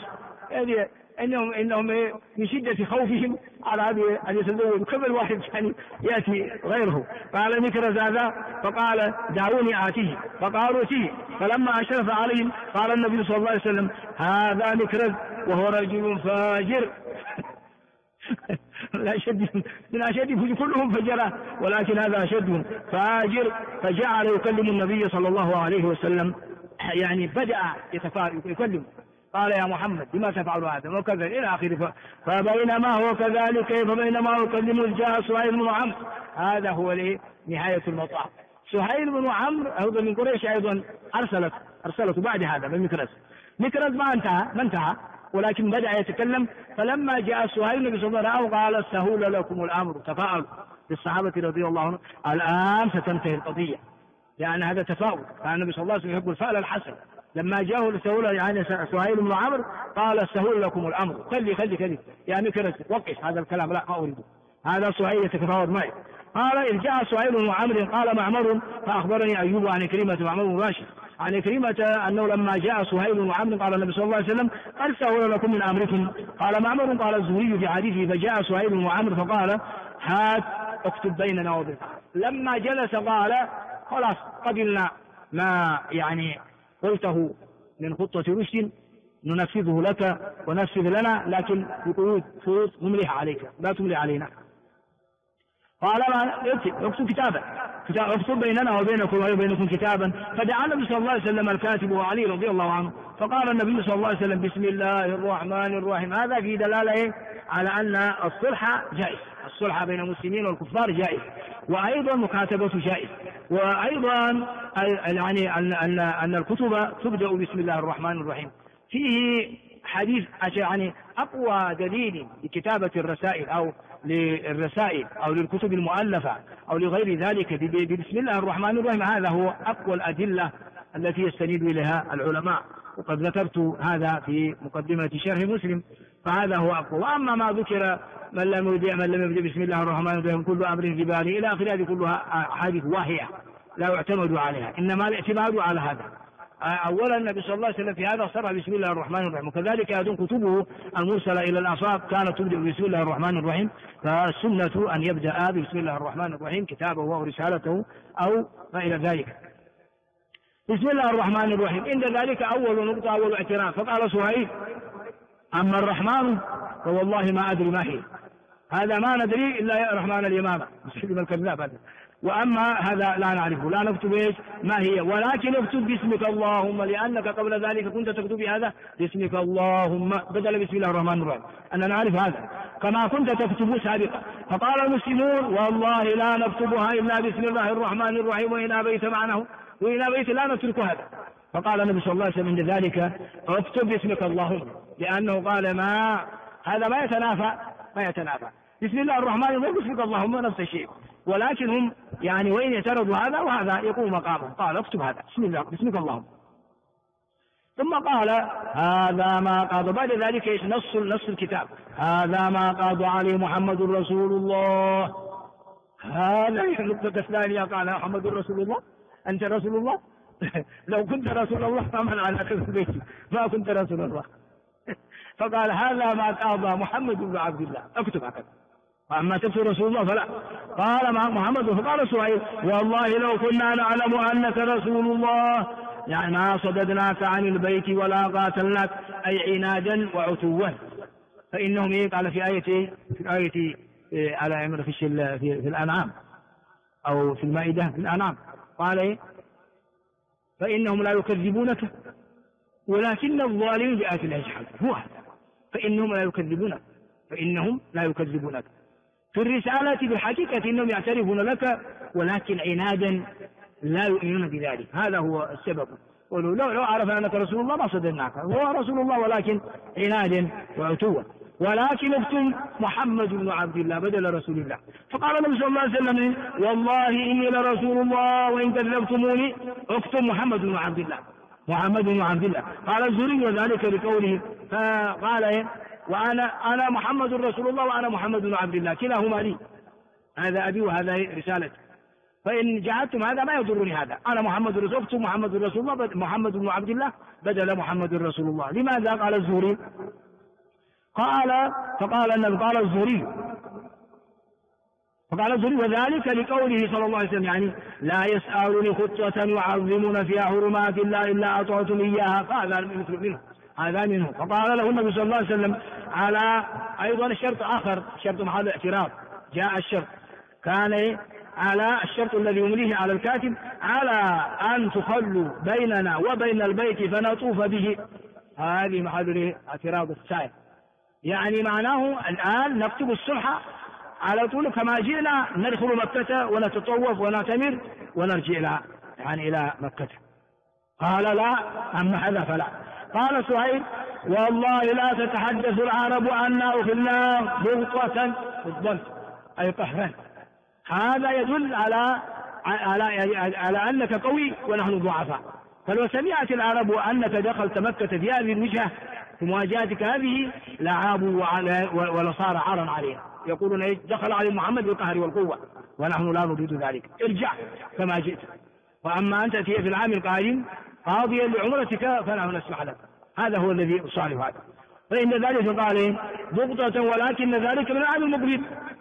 إنهم من شدة خوفهم على أن يتزوجوا كم الواحد يعني يأتي غيره. قال مكرز هذا فقال دعوني آتيه، فقالوا تيه. فلما أشرف عليهم قال النبي صلى الله عليه وسلم هذا مكرز وهو رجل فاجر لا أشد من أشد كلهم فجرة ولكن هذا أشد فاجر. فجعل يكلم النبي صلى الله عليه وسلم، يعني بدأ يكلم قال يا محمد بما تفعل هذا وكذا إلى آخره. فبينما هو كذلك فبينما هو يكلم جاء سهيل بن عمرو. هذا هو نهاية المطاف. سهيل بن عمرو أيضا من قريش أيضا أرسلت بعد هذا من مكرز ما انتهى ولكن بدأ يتكلم. فلما جاء سهيل النبي صلى الله عليه وسلم قال سهول لكم الأمر، تفاءلوا بالصحابة رضي الله عنهم الآن ستنتهي القضية، لأن هذا تفاؤل. كان النبي صلى الله عليه وسلم يحب الفأل الحسن. لما جاءه لسهول يعني سهيل بن عمرو قال سهول لكم الأمر، خلي يا مكرز وقف هذا الكلام لا ما أريده، هذا سهيل يتفاوض معي. قال إذ جاء سهيل بن عمرو قال معمر فأخبرني أيوب عن كريمة معمر بن راشد عن كريمة أنه لما جاء سهيل بن عمرو قال النبي صلى الله عليه وسلم قد سهل لكم من أمركم. قال معمر قال الزهري في حديثه فجاء سهيل بن عمرو فقال هات اكتب بيننا وبينك. لما جلس قال خلاص قبلنا ما يعني قلته من خطة رشد ننفذه لك ونفذ لنا، لكن بقيود نمليها عليك لا تملي علينا. قال اكتب كتابا اكتب بيننا وبينكم وبينكم كتابا. فدعا النبي صلى الله عليه وسلم الكاتب وعلي رضي الله عنه. فقال النبي صلى الله عليه وسلم بسم الله الرحمن الرحيم. هذا في دلالة على أن الصلح جائز، الصلح بين المسلمين والكفار جائز، وأيضا مكاتبة جائز، وأيضا يعني أن الكتب تبدأ بسم الله الرحمن الرحيم. فيه حديث يعني أقوى دليل لكتابة الرسائل أو للرسائل أو للكتب المؤلفة أو لغير ذلك بسم الله الرحمن الرحيم، هذا هو أقوى الأدلة التي يستند إليها العلماء، وقد ذكرت هذا في مقدمة شرح مسلم، فهذا هو أقوى. وأما ما ذكر من لم يبدأ بسم الله الرحمن الرحيم كل أمر جبالي إلى آخره، هذه كلها أحاديث واهية لا يعتمد عليها، إنما الاعتماد على هذا. أولا النبي صلى الله عليه وسلم في هذا صرح بسم الله الرحمن الرحيم، وكذلك أيضا كتبه المرسلة إلى الآفاق كانت تبدأ بسم الله الرحمن الرحيم، فالسنة أن يبدأ بسم الله الرحمن الرحيم كتابه ورسالته أو ما إلى ذلك. بسم الله الرحمن الرحيم عند ذلك أول نقطة أول اعتراف. فقال سهيل أما الرحمن فوالله ما أدري ما هي، هذا ما ندري إلا يا رحمن اليمامة مسلم الكذاب هذا، وأما هذا لا نعرفه، لا نكتب إيش ما هي، ولكن اكتب باسمك اللهم، لأنك قبل ذلك كنت تكتب هذا باسمك اللهم بدل بسم الله الرحمن الرحيم، أننا نعرف هذا كما كنت تكتب سابقا. فقال المسلمون والله لا نكتبها إلا بسم الله الرحمن الرحيم، وإن أبيت معناه وإن أبيت لا نترك هذا. فقال النبي صلى الله عليه وسلم عند ذلك اكتب باسمك اللهم، لأنه قال هذا ما يتنافى بسم الله الرحمن الرحيم باسمك اللهم نفس الشيء، ولكن هم يعني وإن يعترضوا هذا وهذا يقوم مقامه، قال اكتب هذا باسمك اللهم. ثم قال هذا ما قاض بعد ذلك ايش نص الكتاب، هذا ما قاض عليه محمد رسول الله. هذا النقطة الثانية قال محمد رسول الله، أنت رسول الله؟ لو كنت رسول الله فمن على البيت ما كنت رسول الله. فقال هذا ما قاضى محمد بن عبد الله، اكتب هكذا، أما تكتب رسول الله فلا. قال محمد، فقال سهيل والله لو كنا نعلم أنك رسول الله يعني ما صددناك عن البيت ولا قاتلناك، أي عنادا وعتوا. فإنهم قال في آية على عمر في الأنعام أو في المائدة في الأنعام، قال فإنهم لا يكذبونك ولكن الظالمين بآيات الله يجحدون. هو هذا، فإنهم لا يكذبونك في الرسالة بالحقيقة، إنهم يعترفون لك ولكن عنادا لا يؤمنون بذلك. هذا هو السبب. لو عرف أنك رسول الله ما صدرناك، هو رسول الله ولكن عنادا وعتوا. ولكن اكتب محمد بن عبد الله بدل رسول الله. فقال النبي صلى الله عليه وسلم والله إني لرسول الله وإن كذبتموني اكتب محمد بن عبد الله. قال الزهري وذلك بقوله، فقال وأنا محمد رسول الله وأنا محمد بن عبد الله، كلاهما لي، هذا أبي وهذا رسالتي، فإن جعلتم هذا ما يضرني هذا، أنا محمد رسول الله، محمد رسول الله، محمد بن عبد الله بدل محمد رسول الله. لماذا؟ قال الزهري قال الزهري وذلك لقوله صلى الله عليه وسلم يعني لا يسألني خطوة يعظمون فيها حرمات الله إلا أعطيتم إياها، فهذا منه. فقال له النبي صلى الله عليه وسلم على أيضا الشرط آخر، شرط محل اعتراض، جاء الشرط كان على الشرط الذي يمليه على الكاتب على أن تخلوا بيننا وبين البيت فنطوف به. هذه محل اعتراض السائل، يعني معناه الآن نكتب الصلح على طول كما جئنا، ندخل مكة ونتطوف ونعتمر ونرجع إلى مكة. قال لا، أما هذا فلا. قال سهيل والله لا تتحدث العرب أننا أخذنا بغطة بالضبط أي قهرا. هذا يدل على أنك قوي ونحن ضعفاء. فلو سمعت العرب أنك دخلت مكة في هذه الوجهة في مواجهتك هذه لعابوا ولصار عارا علينا، يقولون دخل على محمد بالقهر والقوة ونحن لا نريد ذلك، ارجع كما جئت، وأما أن تأتي في العام القادم قاضيا لعمرتك فنحن نسمح لك. هذا هو الذي صالح هذا. فإن ذلك قال بغضة ولكن ذلك من العام المقبل.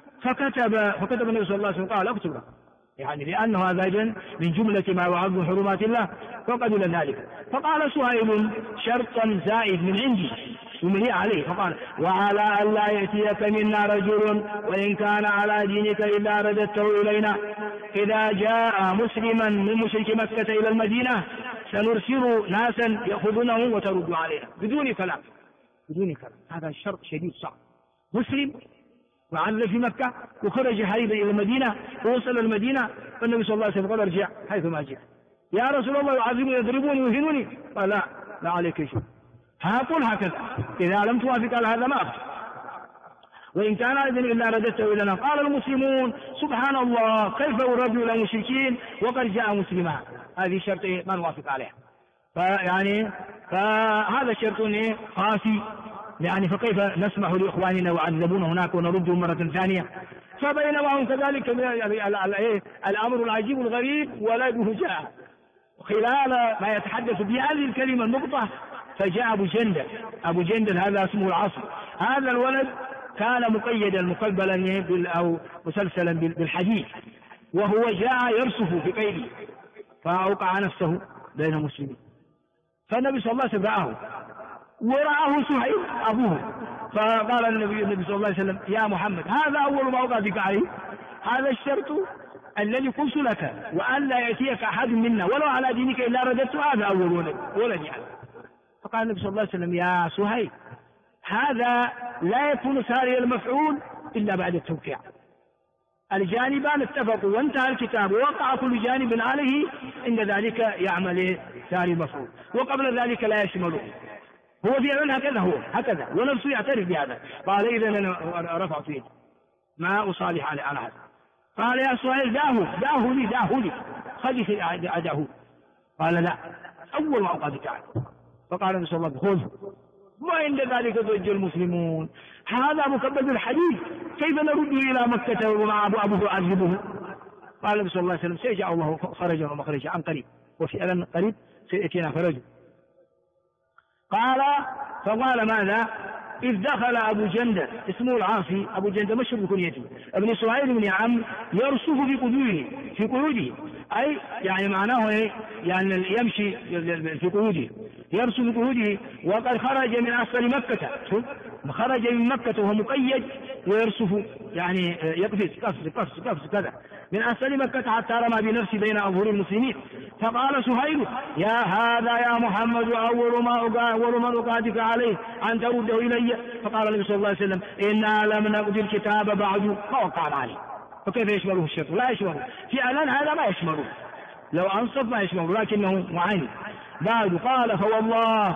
فكتب النبي صلى الله عليه وسلم قال اكتب، يعني لأنه هذا من جملة ما يعظم حرمات الله فقبل ذلك. فقال سهيل شرطا زائد من عندي يملي عليه، فقال وعلى أن لا يأتيك منا رجل وإن كان على دينك إلا رددته إلينا، إذا جاء مسلما من مشرك مكة إلى المدينة سنرسل ناسا يأخذونه وترد علينا بدون كلام. هذا الشرط شديد صعب. مسلم وعذب في مكة وخرج حريبا إلى المدينة ووصل المدينة، فالنبي صلى الله عليه وسلم قال ارجع حيثما جئت. يا رسول الله يعذبوني يضربوني ويهنوني، قال لا عليك شيء، هقول هكذا، إذا لم توافق على هذا ما أخذ، وإن كان إذن إلا رددته إلينا. قال المسلمون سبحان الله كيف يرد إلى المشركين وقد جاء مسلما. هذه شرط ما نوافق عليها. فهذا شرط قاسي، يعني فكيف نسمح لإخواننا وعذبون هناك ونردهم مرة ثانية. فبينما هم كذلك الأمر العجيب الغريب ولده جاء خلال ما يتحدث بهذه الكلمة النقطة، فجاء أبو جندل هذا اسمه العاصم. هذا الولد كان مقيدا مقبلا أو مسلسلا بالحديد، وهو جاء يرسف في قيده فأوقع نفسه بين المسلمين. فالنبي صلى الله عليه وسلم ورآه سهيل أبوه، فقال النبي صلى الله عليه وسلم يا محمد هذا أول ما وقع بك عليه، هذا الشرط الذي قلت لك وأن لا يأتيك أحد منا ولو على دينك إلا رددت هذا أول ولد يعني. فقال النبي صلى الله عليه وسلم يا سهيل هذا لا يكون ساري المفعول إلا بعد التوقيع. الجانبان اتفقوا وانتهى الكتاب ووقع كل جانب عليه، عند ذلك يعمل ساري المفعول، وقبل ذلك لا يشمله. هو فعلا هكذا ونفسه يعترف بهذا. قال إذا أنا رفعت يدي ما أصالح على هذا. قال يا سهيل داه لي خلي في أداه. قال لا أول ما أقعد تعالى. فقال النبي صلى الله عليه وسلم خذ. وعند ذلك ضج المسلمون هذا مكبد الحديث كيف نرده إلى مكة ومع أبوه يعذبه. قال النبي صلى الله عليه وسلم سيجعل الله خرجا ومخرجا عن قريب، وفي ألم قريب سيأتينا فرج. فقال ماذا؟ إذ دخل أبو جندل اسمه العاصي، أبو جندل مشهور بكنيته ابن سهيل بن عم، يرصف في قيوده أي يعني معناه يعني يمشي في قيوده، يرصف في قيوده. وقد خرج من أسفل مكة، خرج من مكة وهو مقيد ويرصف يعني قفز كذا من أسفل مكة حتى رمى بنفسه بين أظهر المسلمين. فقال سهيل هذا يا محمد أول ما أقعدك عليه أن ترده إلي. فقال النبي صلى الله عليه وسلم إنا لم نقضي الكتاب بعد فوقع عليه. فكيف يشمله الشرط؟ لا يشمله فعلا، هذا ما يشمله، لو أنصف ما يشمله لكنه معين بعد. قال فوالله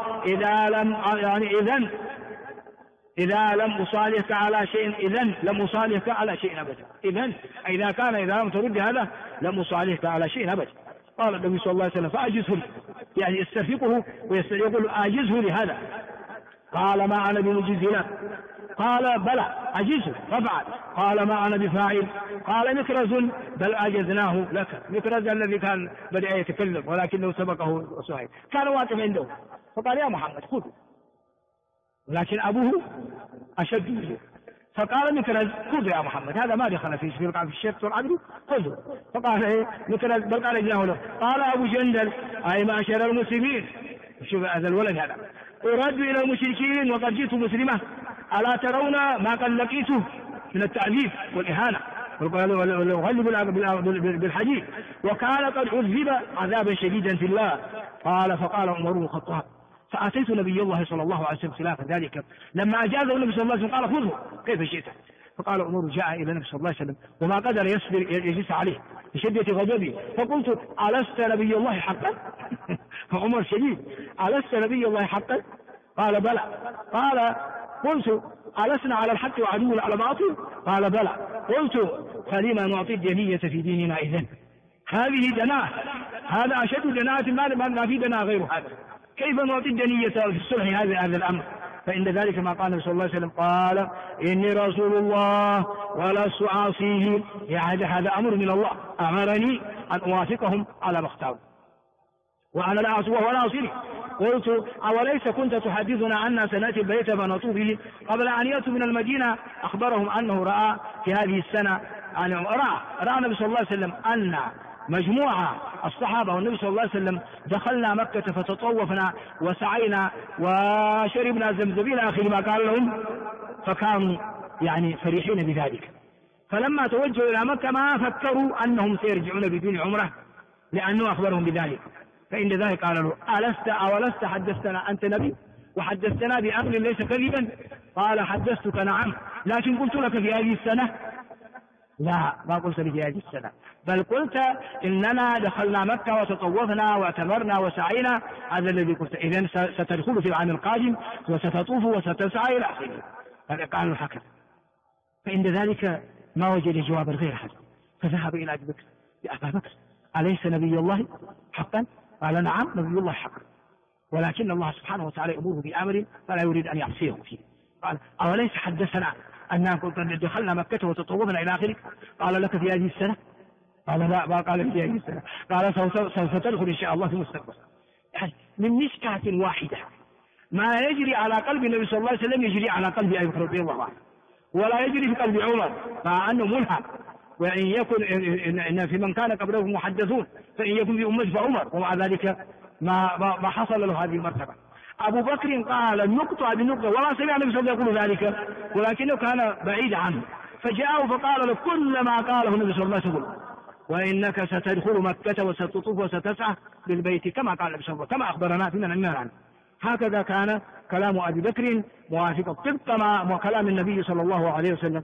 إذا لم أصالحك على شيء لم أصالحك على شيء أبدا. إذا لم ترد هذا لم أصالحك على شيء أبدا. قال النبي صلى الله عليه وسلم فأجزه يعني يسترفقه ويقول أجزه لهذا. قال ما أنا بمجزه لك. قال بلى أجزه فافعل. قال ما أنا بفاعل. قال مكرز بل أجزناه لك. مكرز الذي كان بدأ يتكلم ولكنه سبقه سهيل كان واقف عنده. فقال يا محمد خذه، لكن أبوه أشد منه. فقال مكرز خذ يا محمد، هذا ما دخل في الشرط والعدل خذه. فقال مكرز بل قال اجناه له. قال أبو جندل أي معشر المسلمين، شوف هذا الولد هذا، أرد إلى المشركين وقد جئت مسلمة، ألا ترون ما قد لقيته من التعذيب والإهانة والغل بالحديث، وكان قد عذب عذابا شديدا في الله. فقال عمر بن الخطاب فأتيت نبي الله صلى الله عليه وسلم خلاف ذلك لما أجازه النبي صلى الله عليه وسلم قال خذه كيف شئت. فقال عمر جاء إلى النبي صلى الله عليه وسلم وما قدر يجلس عليه بشدة غضبه. فقلت ألست نبي الله حقا؟ عمر شديد، ألست نبي الله حقا؟ قال بلى. قال قلت ألسنا على الحق وعدونا على باطل؟ قال بلى. قلت فلما نعطي الدنية في ديننا إذن؟ هذه دناء، هذا أشد دناءة ما في دناء غير هذا. كيف نعطي الدنية في الصلح هذا الأمر؟ فإن ذلك ما قال صلى الله عليه وسلم قال إني رسول الله ولست عاصيه، يعني هذا أمر من الله أمرني أن أوافقهم على ما اختاروا وأنا لا أعصيه ولا أعصيه. قلت أوليس كنت تحدثنا أن سنأتي البيت فنطوف به قبل أن يأتوا من المدينة؟ أخبرهم أنه رأى في هذه السنة يعني رأى النبي صلى الله عليه وسلم أن مجموعة الصحابة والنبي صلى الله عليه وسلم دخلنا مكة فتطوفنا وسعينا وشربنا زمزم إلى آخر ما قال لهم، فكانوا يعني فرحين بذلك. فلما توجهوا إلى مكة ما فكروا أنهم سيرجعون بدون عمرة لأنه أخبرهم بذلك. فإن ذلك قال له أولست حدثتنا أنت نبي وحدثتنا بأمر ليس كذبا؟ قال حدثتك نعم، لكن قلت لك في هذه السنة؟ لا ما قلت لي في هذه السنة، بل قلت إننا دخلنا مكة وتطوفنا واعتمرنا وسعينا، هذا الذي قلت. إذن ستدخل في العام القادم وستطوف وستسعى إلى آخره. هذا قال الحكم. فإن ذلك ما وجد جوابا غير هذا، فذهب إلى أبي بكر يا أبا بكر أليس نبي الله حقا؟ قال نعم نبي الله حقا، ولكن الله سبحانه وتعالى يأمره بأمر فلا يريد أن يعصيه فيه. قال أوليس حدثنا أننا دخلنا مكة وتطوفنا إلى آخره؟ قال لك في هذه السنة؟ قال لا ما قال في هذه السنة، قال سوف تدخل إن شاء الله في المستقبل. يعني من نشكة واحدة ما يجري على قلب النبي صلى الله عليه وسلم يجري على قلب أبي بكر رضي الله عنه، ولا يجري في قلب عمر، مع أنه ملهم. وإن يكن إن في من كان قبلهم محدثون فإن يكن في أمة فعمر، ومع ذلك ما حصل له هذه المرتبة. أبو بكر قال النقطة بالنقطة، ولا سمع النبي صلى الله عليه وسلم يقول ذلك، ولكنه كان بعيد عنه. فجاءه فقال له كل ما قاله النبي صلى الله عليه وسلم، وإنك ستدخل مكة وستطوف وستسعى بالبيت كما قال النبي صلى الله عليه وسلم، كما أخبرنا فيما نعلم عنه. هكذا كان كلام أبي بكر موافقا طبق مع كلام النبي صلى الله عليه وسلم.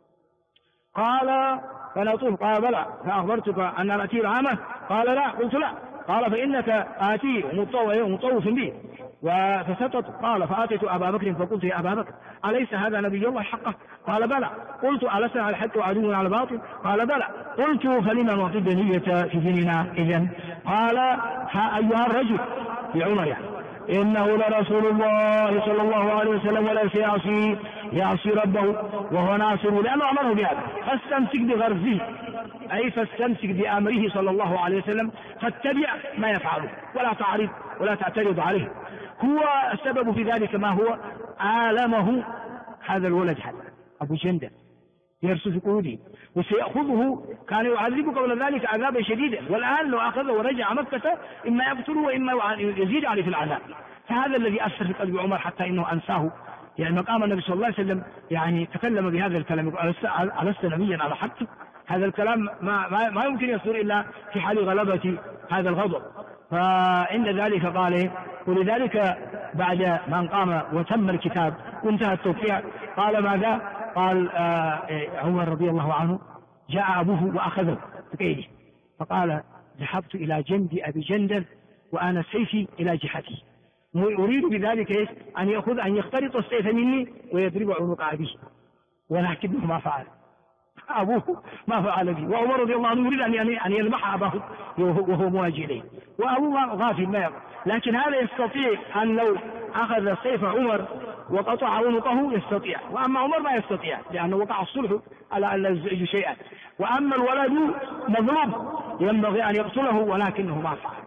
قال فنطوف، قال بلى، فأخبرتك أن نأتي العامة؟ قال لا. قلت لا. قال فإنك آتي مطوف به فستط. قال فأتيت أبا بكر فقلت يا أبا بكر أليس هذا نبي الله حقه؟ قال بلى. قلت ألست على الحق وعدو على الباطل؟ قال بلى. قلت فلما نعطي الدنية في ديننا إذن؟ قال أيها الرجل بعمر يعني إنه لرسول الله صلى الله عليه وسلم وليس يعصي ربه وهو ناصر، لأنه أمره بهذا. فاستمسك بغرزه، أي فاستمسك بأمره صلى الله عليه وسلم، فاتبع ما يفعله ولا تعرض ولا تعترض عليه. هو السبب في ذلك ما هو عالمه هذا الولد هذا أبو جندل يرسل في قلوبه وسيأخذه، كان يعذبه قبل ذلك عذابا شديدا، والآن لو أخذه ورجع مكة إما يقتله وإما يزيد عليه في العذاب. فهذا الذي أثر في قلب عمر حتى إنه أنساه، يعني مقام النبي صلى الله عليه وسلم يعني تكلم بهذا الكلام، ألست نبيا على حق؟ هذا الكلام ما يمكن يصدر إلا في حال غلبة هذا الغضب. فعند ذلك قال، ولذلك بعد ما قام وتم الكتاب وانتهى التوقيع قال ماذا؟ قال عمر رضي الله عنه جاء أبوه وأخذه بكيده فقال ذهبت إلى جنب أبي جندل وأنا سيفي إلى جهتي، أريد بذلك أن يخترط السيف مني ويضرب عنق أبيه، ولكنه ما فعل. أبوه ما فعل به، وعمر رضي الله عنه يريد أن يلمح أباه وهو مواجه إليه، وأبوه غافل ما يقع. لكن هذا يستطيع أن لو أخذ سيف عمر وقطع عنقه يستطيع، وأما عمر ما يستطيع لأنه وقع الصلح على أن لا يزعج شيئا. وأما الولد مظلوم ينبغي أن يقتله ولكنه ما فعل،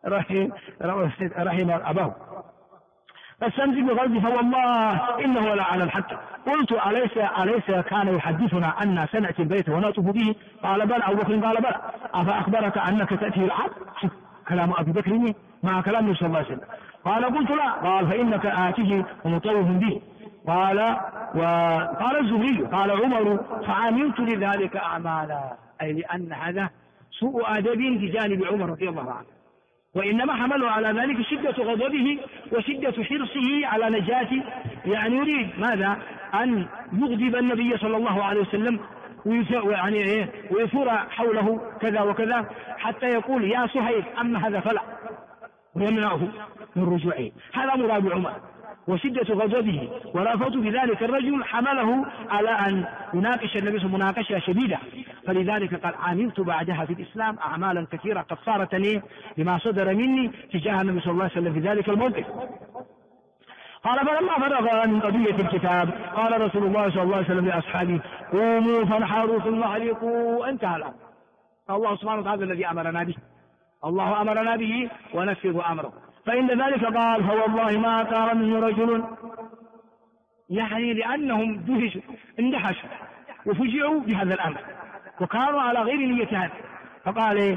رحم أباه. فاستمسك بغرضه فوالله إنه لعلى الحق. قلت أليس كان يحدثنا أن سنأتي البيت ونطوف به؟ قال بلى. أبو بكر قال بلى. أفأخبرك أنك تأتي العام؟ كلام أبي بكر مع كلام النبي صلى الله عليه وسلم. قال قلت لا. قال فإنك آتيه ومطوف به. وقال الزهري قال عمر فعملت لذلك أعمالا، أي لأن هذا سوء أدب بجانب عمر رضي الله عنه، وإنما حمله على ذلك شدة غضبه وشدة حرصه على نجاة، يعني يريد ماذا؟ أن يغضب النبي صلى الله عليه وسلم ويثور حوله كذا وكذا حتى يقول يا صهيب أما هذا فلا، ويمنعه من رجوعه. هذا مراد عمر، وشدة غضبه ورافته بذلك الرجل حمله على أن يناقش النبي صلى الله عليه وسلم مناقشة شديدة. فلذلك قال عملت بعدها في الإسلام أعمالا كثيرة كفارة لما صدر مني تجاه النبي صلى الله عليه وسلم في ذلك الموقف. قال فلما فرغ من قضية الكتاب قال رسول الله صلى الله عليه وسلم لأصحابه قوموا فانحروا ثم احرقوا. انتهى الأمر. الله سبحانه وتعالى الذي أمرنا به، الله أمرنا به ونفذ أمره. فإن ذلك قال فوالله ما كان منه رجل، يعني لأنهم دهشوا اندهشوا وفجعوا بهذا الأمر وكانوا على غير نية هذا. فقال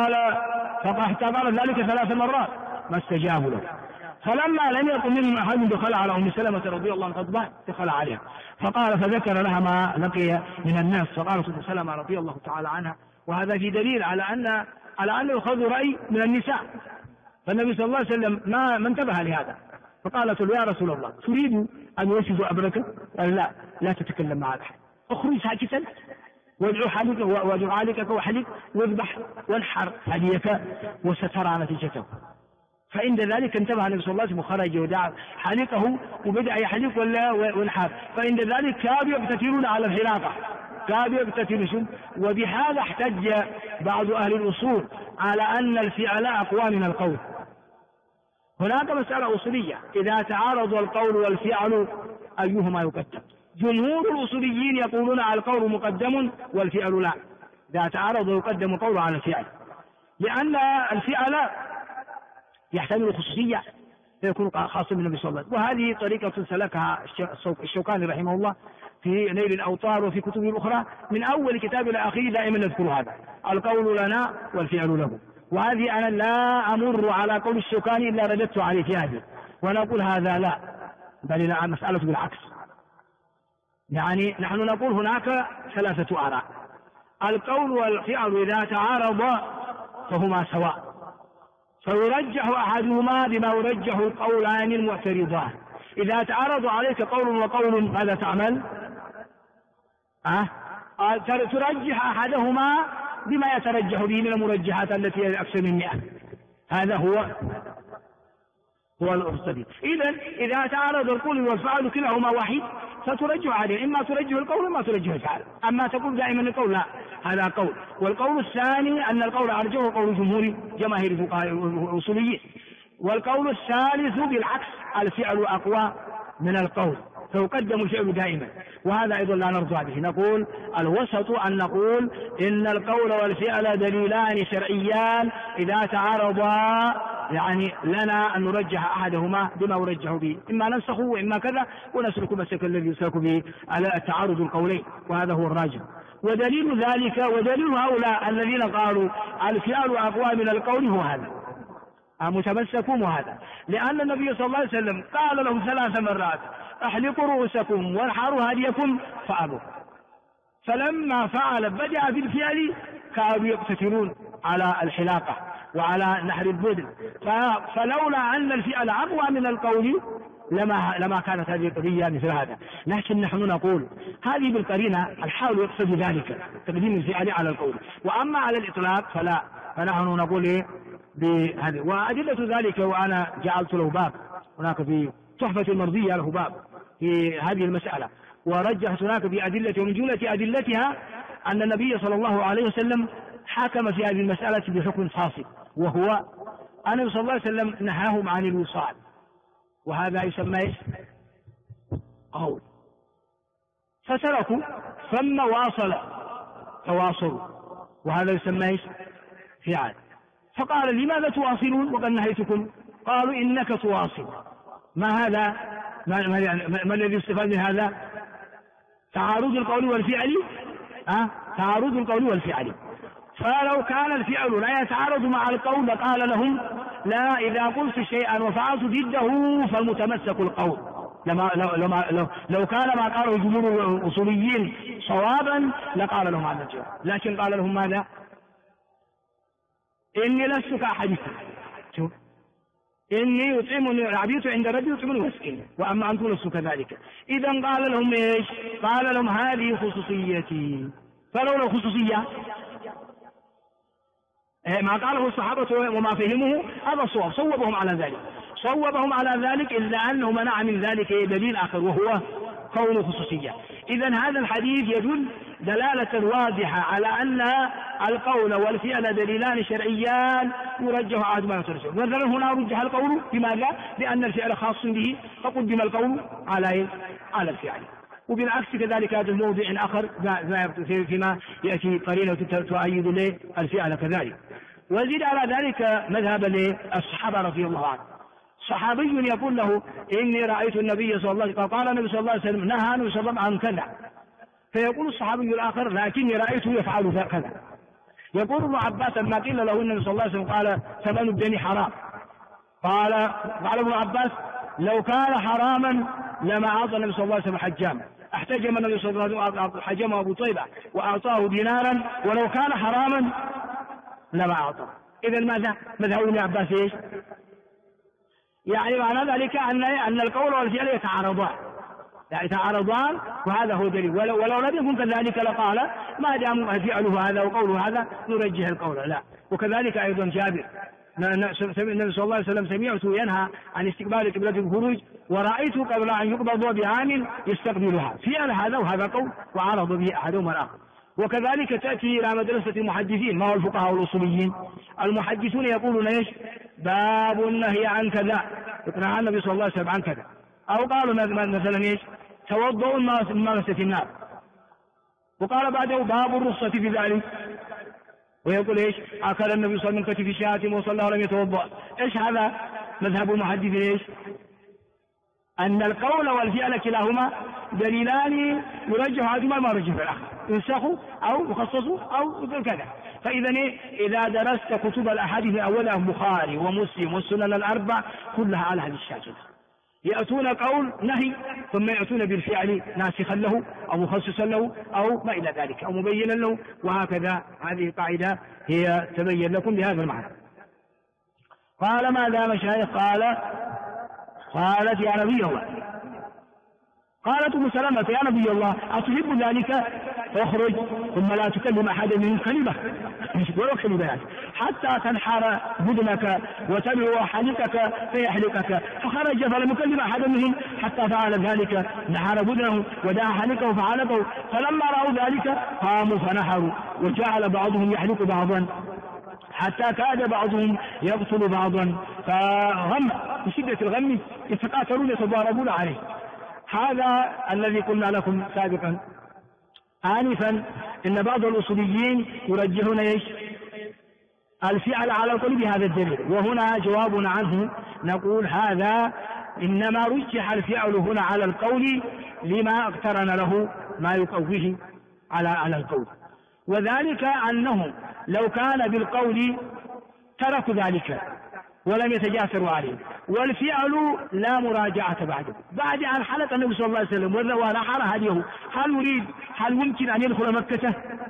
حتى قال ذلك 3 مرات ما استجابوا له. فلما لم يكن منهم أحد دخل على أم سلمة رضي الله عنها غضبان دخل عليها فقال فذكر لها ما لقي من الناس. فقالت أم سلمة رضي الله تعالى عنها، وهذا في دليل على أن يؤخذ رأي من النساء. فالنبي صلى الله عليه وسلم ما انتبه لهذا، فقالت له يا رسول الله تريد أن يوسد أبرك؟ قال لا تتكلم مع أحد، اخرج ساكتا وادعو حالك وحلق واذبح وانحر هديك وسترى نتيجته. فعند ذلك انتبه النبي صلى الله عليه وسلم وخرج ودعا حلقه وبدأ يحلق وانحر. فعند ذلك كانوا يقتتلون على الحلاقة، كانوا يقتتلون. وبهذا احتج بعض أهل الأصول على أن الفعل أقوى من القول. هناك مسألة أصولية إذا تعارض القول والفعل أيهما يقدم. جمهور الأصوليين يقولون على القول مقدم والفعل لا، إذا تعارض يقدم قول على الفعل، لأن الفعل يحتمل خصوصية فيكون خاصا بالنبي صلى الله عليه وسلم. وهذه طريقة سلكها الشوكاني رحمه الله في نيل الأوطار وفي كتبه الأخرى من أول كتاب إلى آخره دائما نذكر هذا، القول لنا والفعل له. وهذه أنا لا أمر على قول الشوكاني إلا رددت عليه في هذه، ونقول هذا لا، بل لا، مسألة بالعكس. يعني نحن نقول هناك 3 آراء. القول والفعل إذا تعارضا فهما سواء، فيرجح أحدهما بما يرجح القولان المعترضان. إذا تعارض عليك قول وقول ماذا تعمل؟ ترجح أحدهما بما يترجح به من المرجحات التي هي أكثر من 100. هذا هو الأصل. إذا تعارض القول والفعل كلاهما واحد فترجح عليه، إما ترجح القول إما ترجح الفعل. أما تقول دائما القول لا، هذا قول. والقول الثاني أن القول أرجح قول جماهير الفقهاء الأصوليين. والقول الثالث بالعكس، الفعل أقوى من القول فيقدم الفعل دائما، وهذا أيضا لا نرضى به. نقول الوسط أن نقول إن القول والفعل دليلان شرعيان إذا تعارضا يعني لنا أن نرجح أحدهما بما يرجح به، إما ننسخه وإما كذا، ونسلك مسلك الذي يسلك به على التعارض القولين، وهذا هو الراجح. ودليل ذلك ودليل هؤلاء الذين قالوا الفعل أقوى من القول هو هذا، متمسكون هذا، لأن النبي صلى الله عليه وسلم قال لهم 3 مرات احلقوا رؤوسكم وانحروا هديكم فأبوا، فلما فعل بدأ بالفعل كانوا يقتتلون على الحلاقة وعلى نحر البدن، فلولا أن الفعل أقوى من القول لما كانت هذه القضية مثل هذا. لكن نحن نقول هذه بالقرينة الحال يقتضي ذلك، تقديم الفعل على القول، وأما على الإطلاق فلا، فنحن نقول بهذه. وأدلة ذلك وأنا جعلت له باب هناك في تحفة المرضية له باب في هذه المسألة، ورجحت هناك بأدلة ومن جملة أدلتها أن النبي صلى الله عليه وسلم حكم في هذه المسألة بحكم فاصل، وهو أن صلى الله عليه وسلم نهاهم عن الوصال، وهذا يسمى قول، فتركوا ثم تواصلوا، وهذا يسمى فعل. فقال لماذا تواصلون وقد نهيتكم؟ قالوا إنك تواصل. ما هذا؟ ما الذي يستفاد من هذا؟ تعارض القول والفعل، تعارض القول والفعل. فلو كان الفعل لا يتعارض مع القول لقال لهم لا، إذا قلت شيئا وفعلت ضده فالمتمسك القول. لو كان ما قاله جمهور الأصوليين صوابا لقال لهم هذا الجواب، لكن قال لهم ماذا؟ إني لست كأحدكم، إني يطعمني العبيد عند ربي يطعمني ويسقيني، وأما أنتم لستم كذلك. إذا قال لهم إيش؟ قال لهم هذه خصوصيتي. فلولا خصوصية ما قاله الصحابة وما فهموه هذا الصواب، صوبهم على ذلك، إلا أنه منع من ذلك دليل آخر وهو كون خصوصية. إذن هذا الحديث يدل دلالة واضحة على أن القول والفعل دليلان شرعيان يرجح أحدهما يترجح. مثلا هنا رجح القول بماذا؟ لأن الفعل خاص به فقدم القول على الفعل. وبالعكس كذلك هذا الموضع آخر فيما يأتي قرينة تؤيد له الفعل كذلك. وزيد على ذلك مذهب الصحابة رضي الله عنهم. صحابي يقول له إني رأيت النبي صلى الله عليه وسلم، قال النبي صلى الله عليه وسلم نهى النبي صلى الله عليه وسلم عن كذا، فيقول الصحابي الآخر لكني رأيته يفعل كذا. يقول ابن عباس لما قيل له النبي صلى الله عليه وسلم قال ثمن الدم حرام، قال ابن عباس لو كان حراما لما أعطى النبي صلى الله عليه وسلم حجاما. احتجم النبي صلى الله عليه وسلم حجم أبو طيبة وأعطاه دينارا، ولو كان حراما لما أعطاه. إذن ماذا؟ مذهب ابن عباس إيش؟ يعني معنى ذلك أن القول والفعل يتعارضان، وهذا هو دليل. ولو لم يكن كذلك لقال ما دام فعله هذا وقوله هذا نرجح القول، لا. وكذلك أيضا جابر النبي صلى الله عليه وسلم سمعته ينهى عن استقبال قبلة الخروج ورأيته قبل أن يقبض بعام يستقبلها، فعل هذا وهذا قول وعرض به أحدهما الآخر. وكذلك تأتي إلى مدرسة المحدثين، ما هو الفقهاء والأصوليين المحدثون يقولون إيش؟ باب النهي عن كذا، نهى النبي صلى الله عليه وسلم عن كذا، أو قالوا مثلا إيش؟ توضؤوا من مارسة النار، وقال بعده باب الرخصة في ذلك، ويقول إيش؟ أكل النبي صلى الله عليه وسلم من كتف شاة وصلى ولم يتوضأ. إيش هذا؟ مذهب المحدثين إيش؟ أن القول والفعل كلاهما دليلان يرجح أحدهما ما رجح الآخر، ينسخوا أو يخصصوا أو كذا. فإذا إذا درست كتب الأحاديث أولها البخاري ومسلم والسنن الأربع كلها على هذه الشاكلة، يأتون قول نهي ثم يأتون بالفعل ناسخا له أو مخصصا له أو ما إلى ذلك أو مبينا له، وهكذا. هذه القاعدة هي تبين لكم بهذا المعنى. قال ماذا مشايخ؟ قالت يا نبي الله، قالت ام سلمة يا نبي الله أتحب ذلك؟ فاخرج ثم لا تكلم أحدا منهم كلمة ولو كلمة حتى تنحر بدنك وتبع حلقك فيحلقك. فخرج فلم يكلم أحدا منهم حتى فعل ذلك، نحر بدنه ودعا حلقه فحلقه. فلما رأوا ذلك قاموا فنحروا، وجعل بعضهم يحلق بعضا حتى كاد بعضهم يقتل بعضا، فغم بشدة الغم يتقاتلون يتضاربون عليه. هذا الذي قلنا لكم سابقا آنفا، إن بعض الأصوليين يرجحون الفعل على القول بهذا الدليل، وهنا جوابنا عنه نقول هذا إنما رجح الفعل هنا على القول لما اقترن له ما يقويه على القول، وذلك أنهم لو كان بالقول تركوا ذلك ولم يتجاسروا عليه، والفعل لا مراجعة بعد أن حلق النبي صلى الله عليه وسلم ونحر هديه، هل ممكن أن يدخل مكة؟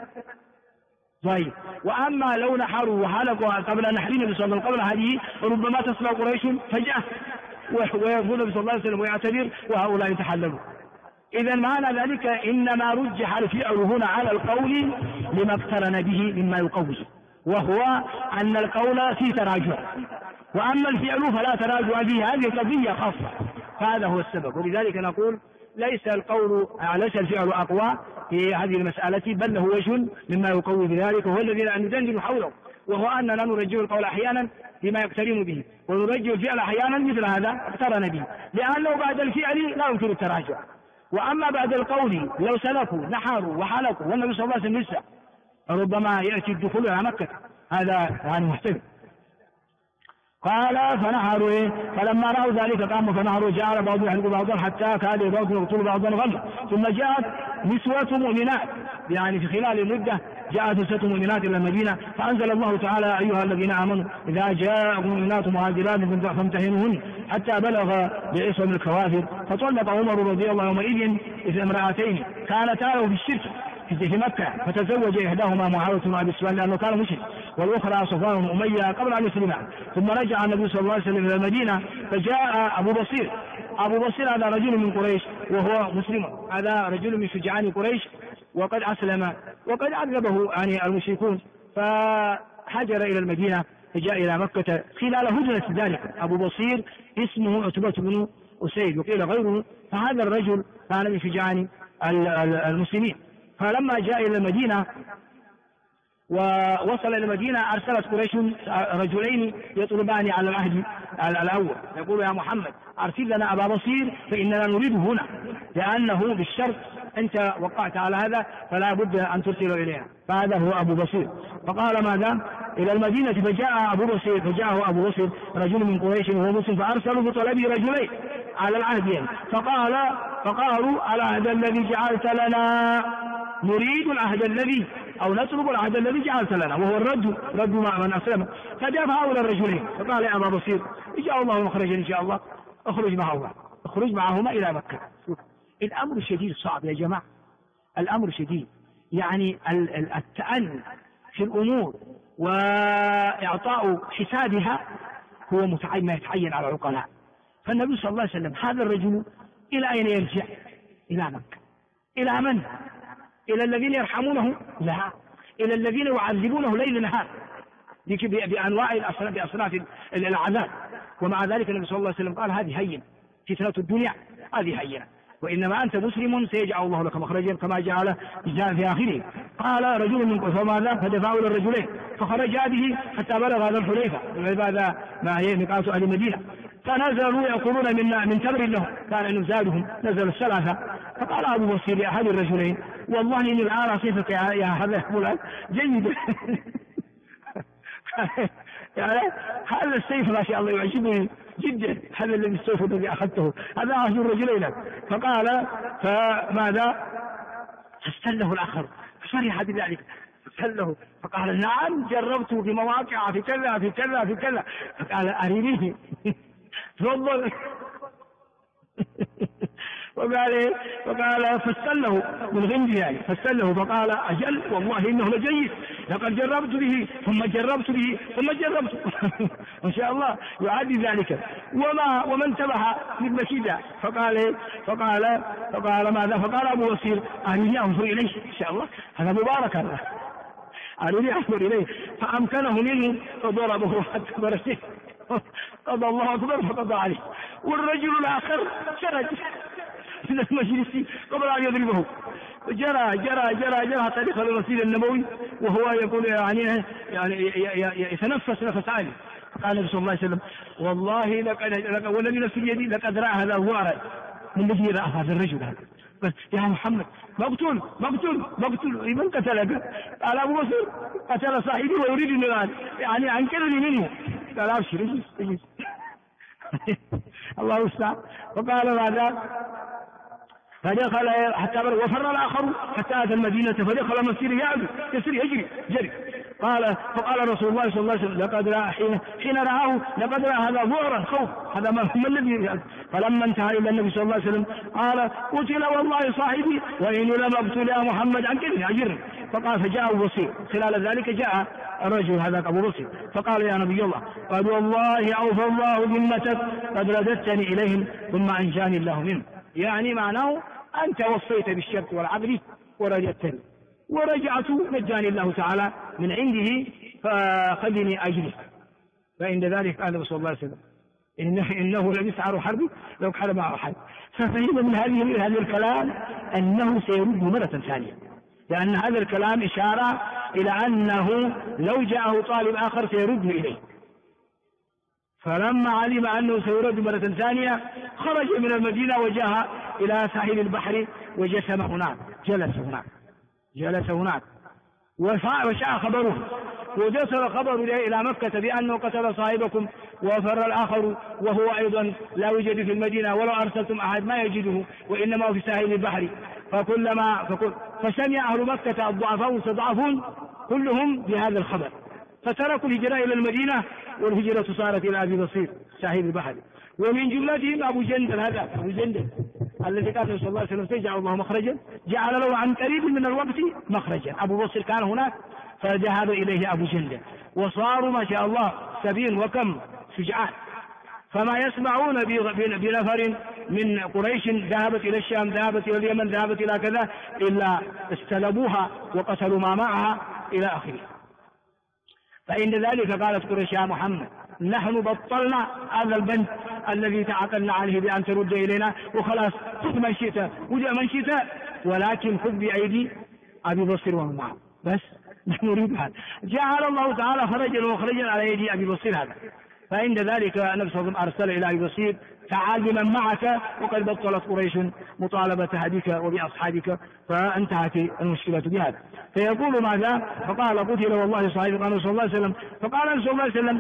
طيب، وأما لو نحروا وحلقوا قبل نحر النبي صلى الله عليه وسلم قبل هديه ربما تصل قريش فجأة ويقول النبي صلى الله عليه وسلم ويعتذر وهؤلاء يتحللوا. إذا معنى ذلك إنما رجح الفعل هنا على القول لما اقترن به مما يقوي، وهو أن القول فيه تراجع، وأما الفعل فلا تراجع فيه، هذه قضية خاصة، فهذا هو السبب. ولذلك نقول ليس الفعل أقوى في هذه المسألة، بل له وجه مما يقوي بذلك، وهو الذي ندندن حوله، وهو أننا نرجع القول أحيانا بما يقترن به، ونرجع الفعل أحيانا مثل هذا اقترن به، لأنه بعد الفعل لا يمكن التراجع. وأما بعد القول لو سلكوا نحروا وحلقوا والنبي صلى الله عليه وسلم لسه ربما يأتي الدخول على مكة، هذا يعني محتمل. قال فنحروا فلما رأوا ذلك قاموا فنحروا، جعل بعضهم يحلق بعضا حتى كاد بعضهم يقتل بعضا غمة. ثم جاءت نسوة مؤمنات، يعني في خلال المدة جاءت نسوة مؤمنات إلى المدينة، فأنزل الله تعالى أيها الذين آمنوا إذا جاءكم مؤمنات مهاجرات فامتحنوهن حتى بلغ بعصم الكوافر. فطلق عمر رضي الله يومئذ امرأتين كانتا له في الشرك في مكة، فتزوج إحداهما معاوية بن أبي سفيان لأنه كان مشرك، والأخرى صفوان بن أمية قبل أن يسلما. ثم رجع النبي صلى الله عليه وسلم إلى المدينة، فجاء أبو بصير هذا رجل من قريش وهو مسلم، هذا رجل من شجعان قريش وقد أسلم وقد عذبه يعني المشركون، فهاجر إلى المدينة فجاء إلى مكة خلال هجرة ذلك. أبو بصير اسمه عتبة بن أسيد وقيل غيره، فهذا الرجل كان من شجعان المسلمين. فلما جاء إلى المدينة ووصل إلى المدينة أرسلت قريش رجلين يطلبان على العهد الأول، يقول يا محمد أرسل لنا أبا بصير فإننا نريده هنا، لأنه بالشرط أنت وقعت على هذا فلا بد أن ترسل إلينا. فهذا هو أبو بصير. فقال ماذا إلى المدينة، فجاءه أبو بصير رجل من قريش وهو مسلم، فأرسلوا بطلبه رجلين على العهدين، فقالوا العهد الذي جعلت لنا نريد العهد الذي أو نطلب العهد الذي جعلت لنا، وهو رد مع من أسلم. فجاء هؤلاء الرجلين فقال يا أبا بصير إن شاء الله مخرجا إن شاء الله اخرج معهما إلى مكة. الأمر شديد صعب يا جماعة، الأمر شديد، يعني التأني في الأمور وإعطاء حسابها هو ما يتعين على العقلاء. فالنبي صلى الله عليه وسلم هذا الرجل إلى أين يرجع؟ إلى مكة. إلى من؟ إلى الذين يرحمونه؟ لا، إلى الذين يعذبونه ليل نهار بأنواع بأصناف العذاب. ومع ذلك النبي صلى الله عليه وسلم قال هذه هينة، فتنة الدنيا هذه هينة، وإنما أنت مسلم سيجعل الله لك مخرجا كما جعل في آخره. قال رجل من فماذا فدفعوا إلى الرجلين فخرج به حتى بلغ هذا الحليفة، هذا ما هي ميقات أهل المدينة، فنزلوا يأكلون من تمر لهم كان إنه زادهم، نزل الثلاثة. فقال أبو بصير لأحد الرجلين والله إني الآن أصيفك يا هذا فلان جيد يعني هذا السيف ما شاء الله يعجبني جدا، هذا الذي السيف الذي أخذته هذا أحد الرجلين. فقال فماذا فاستله الآخر فرح بذلك فاستله، فقال نعم جربته في مواقع في كذا في كذا في كذا. فقال أرينيه تفضل وقال إيه؟ فقال فاستله من غمده يعني، فاستله فقال أجل والله إنه لجيد، لقد جربت به ثم جربت به ثم جربت. إن شاء الله يعدي ذلك. وما انتبه مثل كذا فقال إيه؟ فقال ماذا؟ فقال أبو بصير أريني أنظر إليه إن شاء الله، هذا مبارك هذا، أريني أنظر إليه. فأمكنه منه فضربه حتى برسه، قضى الله أكبر فقضى عليه. والرجل الآخر شرد من المجلس قبل أن يضربه، جرى جرى جرى جرى حتى دخل المسجد النبوي وهو يقول يعني يتنفس نفس عالي. قال النبي صلى الله عليه وسلم والله والذي نفسي بيدي لقد رأى هذا الوارد من الذي رأى هذا الرجل هذا. بس يا محمد مقتول مقتول مقتول، من قتلك؟ قال أبو بصير قتل صاحبي ويريد النار، يعني أنكرني منه. قال أبشر اجلس الله يستعان. وقال ماذا؟ فدخل حتى وفر الآخر حتى أتى المدينة فدخل المسير يسري يجري جري. فقال رسول الله صلى الله عليه وسلم لقد رأى حين رآه لقد رأى هذا ذعرا خوف، هذا ما الذي. فلما انتهى إلى النبي صلى الله عليه وسلم قال قتل والله صاحبي وإني لم أقتل يا محمد أنكرني أجرني. فقال فجاء أبو بصير، خلال ذلك جاء الرجل هذا أبو بصير فقال يا نبي الله قال والله أوفى الله ذمتك قد رددتني إليهم ثم أنجاني الله منه، يعني معناه أنت وصيت بالشرط والعدل ورددتني ورجعت نجاني الله تعالى من عنده فخذني أجري. فعند ذلك قال النبي صلى الله عليه وسلم إنه لمسعر حرب لو كان معه حرب. ففهم من هذه الكلام أنه سيرد مرة ثانية، لأن هذا الكلام إشارة إلى أنه لو جاءه طالب آخر سيرد إليه. فلما علم أنه سيرد مرة ثانية خرج من المدينة وجاء إلى ساحل البحر وجسم هناك، جلس هناك وشاء خبره وجسر خبر إلى مكة بأنه قتل صاحبكم وفر الآخر وهو أيضا لا يوجد في المدينة ولو أرسلتم أحد ما يجده وإنما في ساحل البحر. فسمع أهل مكة الضعفاء والمستضعفون كلهم بهذا الخبر فتركوا الهجرة إلى المدينة، والهجرة صارت إلى أبي بصير ساحل البحر. ومن جملتهم أبو جندل، هذا أبو جندل الذي قال صلى الله عليه وسلم سيجعل الله مخرجا، جعل له عن قريب من الوقت مخرجا. أبو بصير كان هناك فذهب إليه أبو جندل وصاروا ما شاء الله 70 وكم شجعان، فما يسمعون بنفر من قريش ذهبت إلى الشام ذهبت إلى اليمن ذهبت إلى كذا إلا استلبوها وقتلوا ما معها إلى آخره. فعند ذلك قالت قريش يا محمد نحن بطلنا هذا البند الذي تعاقدنا عليه بأن ترد إلينا وخلاص خذ من شئت وجاء من شئت، ولكن خذ بأيدي أبي بصير ومن معه، بس نحن نريد هذا. جعل الله تعالى فرجا ومخرجا على يدي أبي بصير هذا. فعند ذلك النبي صلى الله عليه وسلم أرسل إلى أبي بصير تعال بمن معك وقد بطلت قريش مطالبة بك وبأصحابك، فانتهت المشكلة بهذا. فيقول ماذا؟ فقال قتل والله صاحبي. قال صلى الله عليه وسلم فقال صلى الله عليه وسلم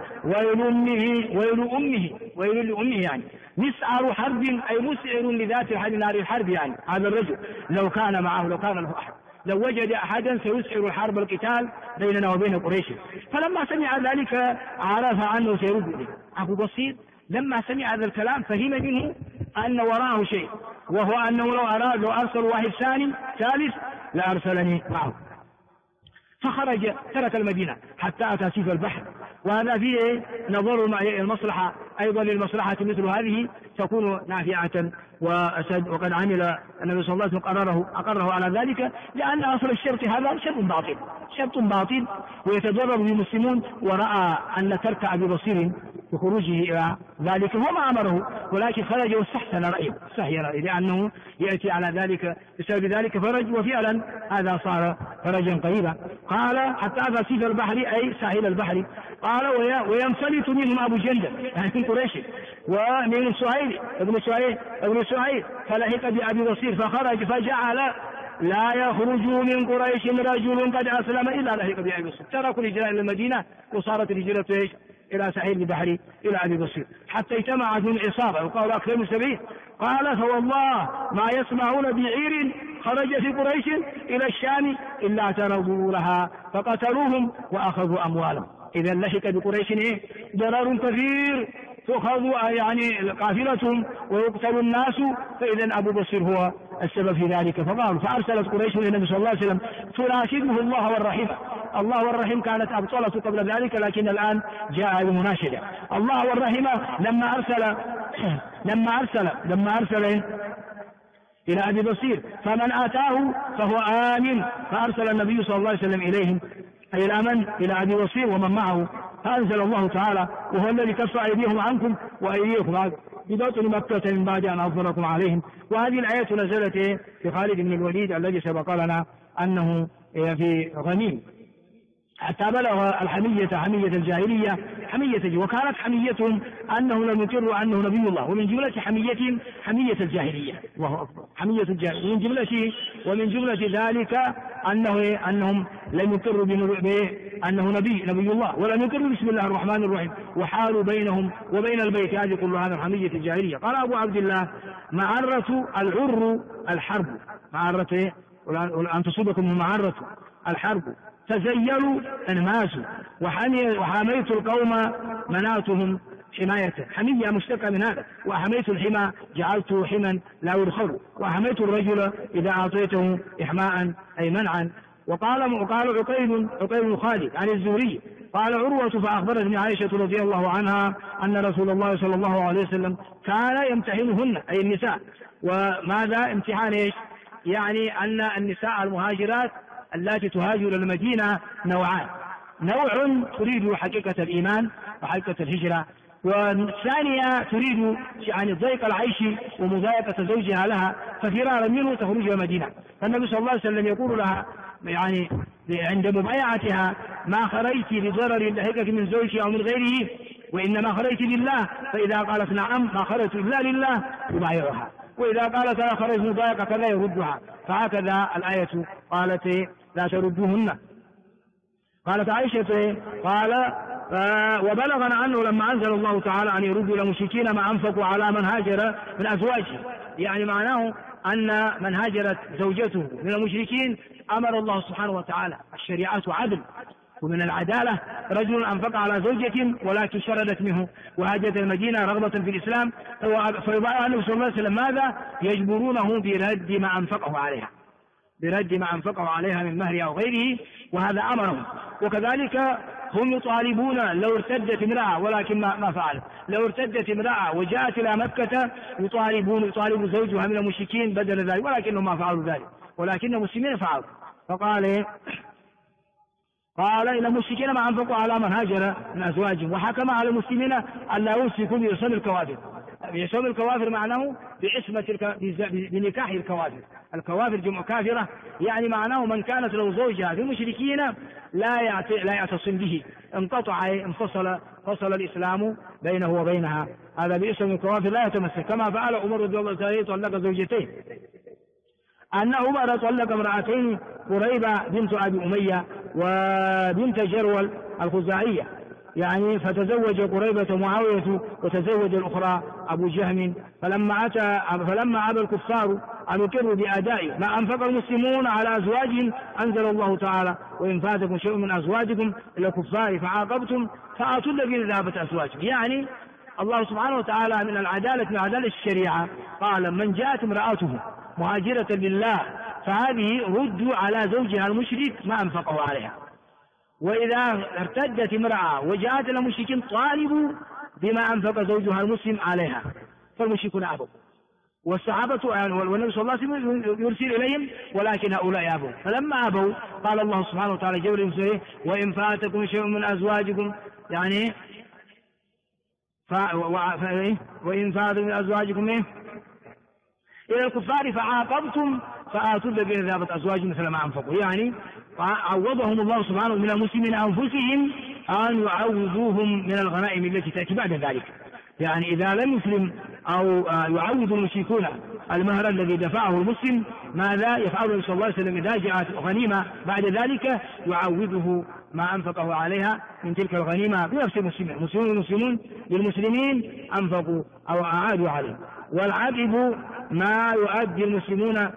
ويل لأمه يعني مسعر حرب أي مسعر لذات الحرب نار الحرب، يعني هذا الرجل لو كان معه لو كان له أحد لو وجد أحدا سيسعر الحرب القتال بيننا وبين قريش. فلما سمع ذلك عرف أنه سيرد إليه. أبو بصير لما سمع هذا الكلام فهم منه أن وراءه شيء، وهو أنه لو أرسل واحد ثالث لأرسلني معه. فخرج ترك المدينة حتى أتى سيف البحر، وهذا فيه نظر المصلحة أيضا للمصلحة مثل هذه تكون نافعة وأسد. وقد عمل النبي صلى الله عليه وسلم أقره على ذلك، لأن أصل الشرط هذا شرط باطل ويتضرر المسلمون، ورأى أن ترك أبي بصير بخروجه إلى ذلك هو ما أمره، ولكن خرج واستحسن رأيه لأنه يأتي على ذلك بسبب ذلك فرج، وفعلا هذا صار فرجا قريبا. قال حتى أتى سيف البحر أي ساحل البحر. قال وينفلت منهم أبو جندل يعني من قريش ومن ابن سعيد فلحق بأبي بصير فخرج فجعل لا يخرج من قريش رجل قد أسلم إلا لحق بأبي بصير. تركوا الهجرة إلى المدينة وصارت الهجرة إلى ساحل البحر إلى أبي بصير حتى اجتمعت من عصابة وقالوا أكثر من 70. قال فوالله ما يسمعون بعير خرج في قريش إلى الشام إلا اعترضوا لها فقتلوهم وأخذوا أموالهم. إذا لحق بقريش ضرر كثير تؤخذ يعني قافلتهم ويقتل الناس، فإذا أبو بصير هو السبب في ذلك. فأرسلت قريش إلى النبي صلى الله عليه وسلم تناشده الله والرحيم. الله والرحيم كانت أبطلته قبل ذلك، لكن الآن جاء بمناشدة الله والرحيم لما أرسل إلى أبي بصير فمن آتاه فهو آمن. فأرسل النبي صلى الله عليه وسلم إليهم إلى من؟ إلى أبي بصير ومن معه. فأنزل الله تعالى وهو الذي كف أيديهم عنكم وأيديكم ببطن مكة من بعد أن أظهركم عليهم. وهذه الآية نزلت في خالد بن الوليد الذي سبق لنا أنه في غنيم، حتى بلغ الحمية حمية الجاهلية وكانت حميتهم أنه لم يقروا أنه نبي الله، ومن جملة حميتهم حمية الجاهلية. الله أكبر، حمية الجاهلية ومن جملة ذلك أنهم لم يقروا بأنه نبي الله، ولم يقروا بسم الله الرحمن الرحيم، وحالوا بينهم وبين البيت. هذه كلها من حمية الجاهلية. قال أبو عبد الله معرة العر الحرب، معرة أن تصيبكم معرة الحرب تزيلوا انماسوا وحميت القوم مناتهم حماية. حمية مشتقة من هذا. وحميت الحمى جعلته حما لا يدخل. وحميت الرجل إذا أعطيته إحماء أي منعا. وقال عقيل خالد عن الزهري قال عروة فأخبرتني عائشة رضي الله عنها أن رسول الله صلى الله عليه وسلم كان يمتحنهن أي النساء. وماذا امتحان ايش؟ يعني أن النساء المهاجرات التي تهاجر المدينة نوعان، نوع تريد حقيقة الإيمان وحقيقة الهجرة، والثانية تريد يعني ضيق العيش ومضايقة زوجها لها ففرارا منه تخرج المدينة. فالنبي صلى الله عليه وسلم يقول لها يعني عند مبايعتها ما خرجت لضرر لهيك من زوجك أو من غيره، وإنما خرجت لله. فإذا قالت نعم ما خرجت إلا لله يبايعها، وإذا قالت أنا خرجت مضايقة كذا يردها. فهكذا الآية قالت لا تردوهن. قالت عائشة قال وبلغنا عنه لما أنزل الله تعالى أن يردوا المشركين ما أنفقوا على من هاجر من أزواجه، يعني معناه أن من هاجرت زوجته من المشركين أمر الله سبحانه وتعالى، الشريعة عدل، ومن العدالة رجل أنفق على زوجة ولكن شردت منه وهاجت المدينة رغبة في الإسلام، فيبايع النبي صلى الله عليه وسلم ماذا؟ يجبرونه برد ما أنفقه عليها من مهر أو غيره، وهذا أمرهم. وكذلك هم يطالبون لو ارتدت امرأة، ولكن ما فعلت. لو ارتدت امرأة وجاءت إلى مكة يطالب زوجها من المشركين بدل ذلك، ولكنهم ما فعلوا ذلك، ولكن المسلمين فعلوا. فقال إلى المشركين ما أنفقوا على من هاجر من أزواجهم، وحكم على المسلمين أن لا يمسكوا بيصوم الكوافر. يصوم الكوافر معناه بنكاح الكوافر. الكوافر جمع كافرة، يعني معناه من كانت له زوجها في المشركين لا يعتصم به، فصل الإسلام بينه وبينها. هذا باسم الكوافر لا يتمسك، كما فعل عمر رضي الله عنه طلق زوجتين. أن عمر طلق امرأتين، قريبة بنت أبي أمية وبنت جرول الخزاعية، يعني فتزوج قريبة معاوية وتزوج الأخرى أبو جهم. فلما أبى الكفار أن يقروا بأداء ما أنفق المسلمون على أزواجهم أنزل الله تعالى وإن فاتكم شيء من أزواجكم إلى الكفار فعاقبتم فآتوا الذين ذهبت أزواجهم. يعني الله سبحانه وتعالى من العدالة، من عدالة الشريعة قال من جاءت امرأته مهاجرة لله فهذه ردوا على زوجها المشرك ما أنفقه عليها. وإذا ارتدت امرأة وجاءت المشركين طالبوا بما أنفق زوجها المسلم عليها، فالمشركون أبوا، والصحابة والنبي صلى الله عليه وسلم يرسل إليهم، ولكن هؤلاء أبوا. فلما أبوا قال الله سبحانه وتعالى جبريل وإن فاتكم شيء من أزواجكم، يعني وإن فاتكم من أزواجكم إلى الكفار فعاقبتم فآتوا الذين ذهبت أزواجهم مثل ما أنفقوا. يعني عوضهم الله سبحانه من المسلمين أنفسهم أن يعوضوهم من الغنائم التي تأتي بعد ذلك. يعني إذا لم يسلم أو يعوض المشركون المهر الذي دفعه المسلم، ماذا يفعل النبي صلى الله عليه وسلم إذا جاءت غنيمة بعد ذلك؟ يعوضه ما أنفقه عليها من تلك الغنيمة بنفس المسلمون للمسلمين أنفقوا أو أعادوا عليه. والعقب ما يؤدي المسلمون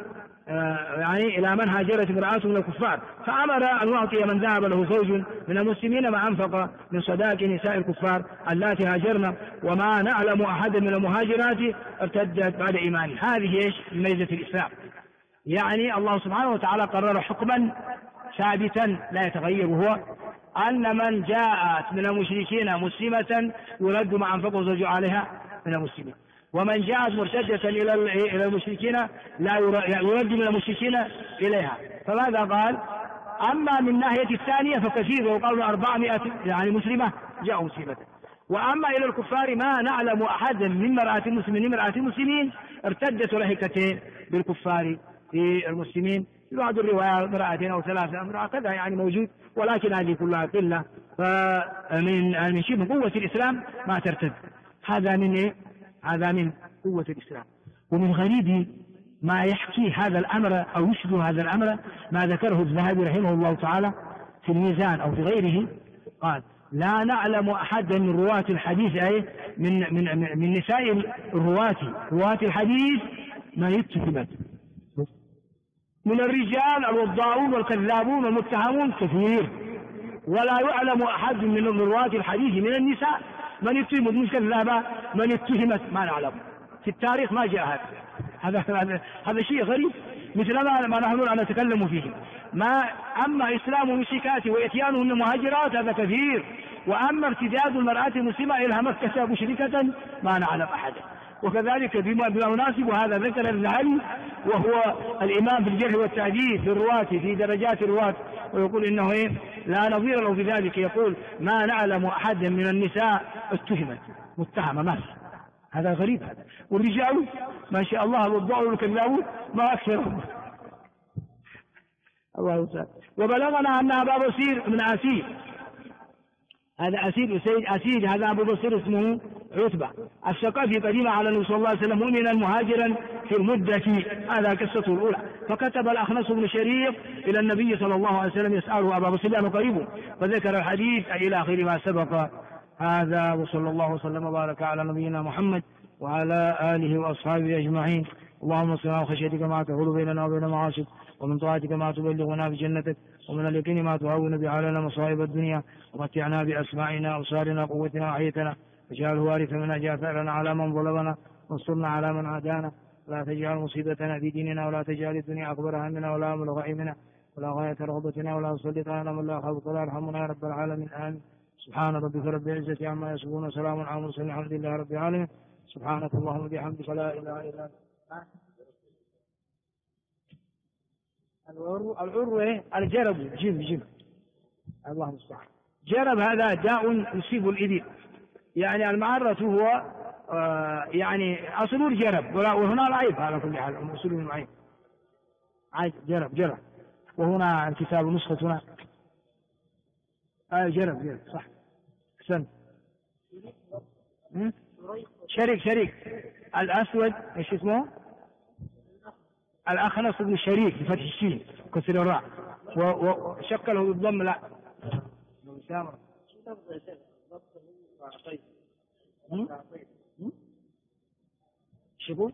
يعني إلى من هاجرت امرأته من الكفار، فأمر أن يعطي من ذهب له زوج من المسلمين ما أنفق من صداق نساء الكفار اللاتي هاجرن، وما نعلم أحدا من المهاجرات ارتدت بعد إيمانه. هذه إيش ميزة الإسلام؟ يعني الله سبحانه وتعالى قرر حكما ثابتا لا يتغير، وهو أن من جاءت من المشركين مسلمة يرد ما أنفقه زوج عليها من المسلمين، ومن جاءت مرتدة إلى المشركين لا يرد من المشركين إليها. فماذا قال؟ أما من ناحية الثانية فكثير، وقالوا 400 يعني مسلمة جاءوا مسلمة. وأما إلى الكفار ما نعلم أحدا من مرأة المسلمين ارتدت رهكتين بالكفار في المسلمين. في بعض الروايات امرأتين أو 3 امرأة كذا يعني موجود، ولكن هذه كلها قلة. فمن شبه قوة الإسلام ما ترتد. هذا من إيه؟ هذا من قوة الإسلام. ومن غريب ما يحكي هذا الأمر أو يشبه هذا الأمر ما ذكره الذهبي رحمه الله تعالى في الميزان أو في غيره، قال: لا نعلم أحدا من رواة الحديث أي من نساء رواة الحديث من اتهمت. من الرجال الوضاعون والكذابون والمتهمون كثير، ولا يعلم أحد من رواة الحديث من النساء من اتهمت مش كذابة، من اتهمت ما نعلم في التاريخ ما جاء هذا شيء غريب، مثل ما نحن نتكلم فيه. أما إسلام المشركات وإتيانهن مهاجرات هذا كثير، وأما ارتداد المرأة المسلمة إلى مكة مشركة ما نعلم أحدا. وكذلك بما يناسب هذا ذكر الذهبي وهو الإمام في الجرح والتعديل في الرواة في درجات الرواة، ويقول إنه لا نظير له في ذلك، يقول: ما نعلم أحدا من النساء اتهمت متهمة ما. هذا غريب هذا. والرجال ما شاء الله الوضاعون والكذابون ما أكثرهم. الله تعالى. وبلغنا أن أبا بصير بن أسيد، هذا أسيد سيد أسيد، هذا أبو بصير اسمه عتبة الثقفي، قديم على النبي صلى الله عليه وسلم مؤمنا مهاجرا في المدة. هذا قصته الأولى. فكتب الأخنس بن شريق إلى النبي صلى الله عليه وسلم يسأله أبا بصير لأنه قريبه، فذكر الحديث إلى آخر ما سبق. هذا وصلى الله وسلم وبارك على نبينا محمد وعلى آله وأصحابه أجمعين. اللهم صل وخشيتك ما تحول بيننا وبين معاصيك، ومن طاعتك ما تبلغنا بجنتك، ومن اليقين ما تهون به علينا مصائب الدنيا، ومتعنا بأسماعنا وأبصارنا وقوتنا وحيتنا، واجعله وارثا منا، اجعل ثأرنا على من ظلمنا، وانصرنا على من عادانا، ولا تجعل مصيبتنا في ديننا، ولا تجعل الدنيا أكبر همنا ولا مبلغ علمنا ولا غاية رغبتنا، ولا تسلط علينا من لا يخافك ولا يرحمنا يا رب العالمين. آمين. سبحان ربك رب العزة عما يصفون، وسلام على المرسلين، الحمد لله رب العالمين. سبحانك اللهم وبحمدك لا إله إلا أنت. العروة الجرب، جيب الله المستعان. جرب هذا داء يصيب الإبل، يعني المعرة هو يعني أصل الجرب، وهنا العيب على كل حال، أصل العيب جرب. وهنا الكتاب نسختنا جرب صح. سن شريك الأسود ايش اسمه؟ الأخنس بن شريك بفتح الشين كسر الراء وشكله بالضم. لا شبو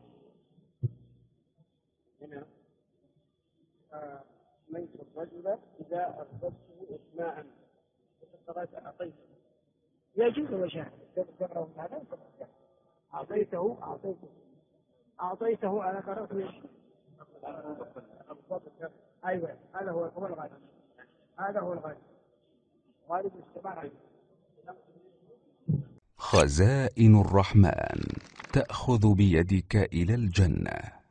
ليس الرجل إذا أردته إسماعا وتقرأت أعطيته يجوز وشاء أعطيته أنا قرأت أيوة هذا هو الغالب، هذا هو الغالب الاجتماع. خزائن الرحمن تأخذ بيدك إلى الجنة.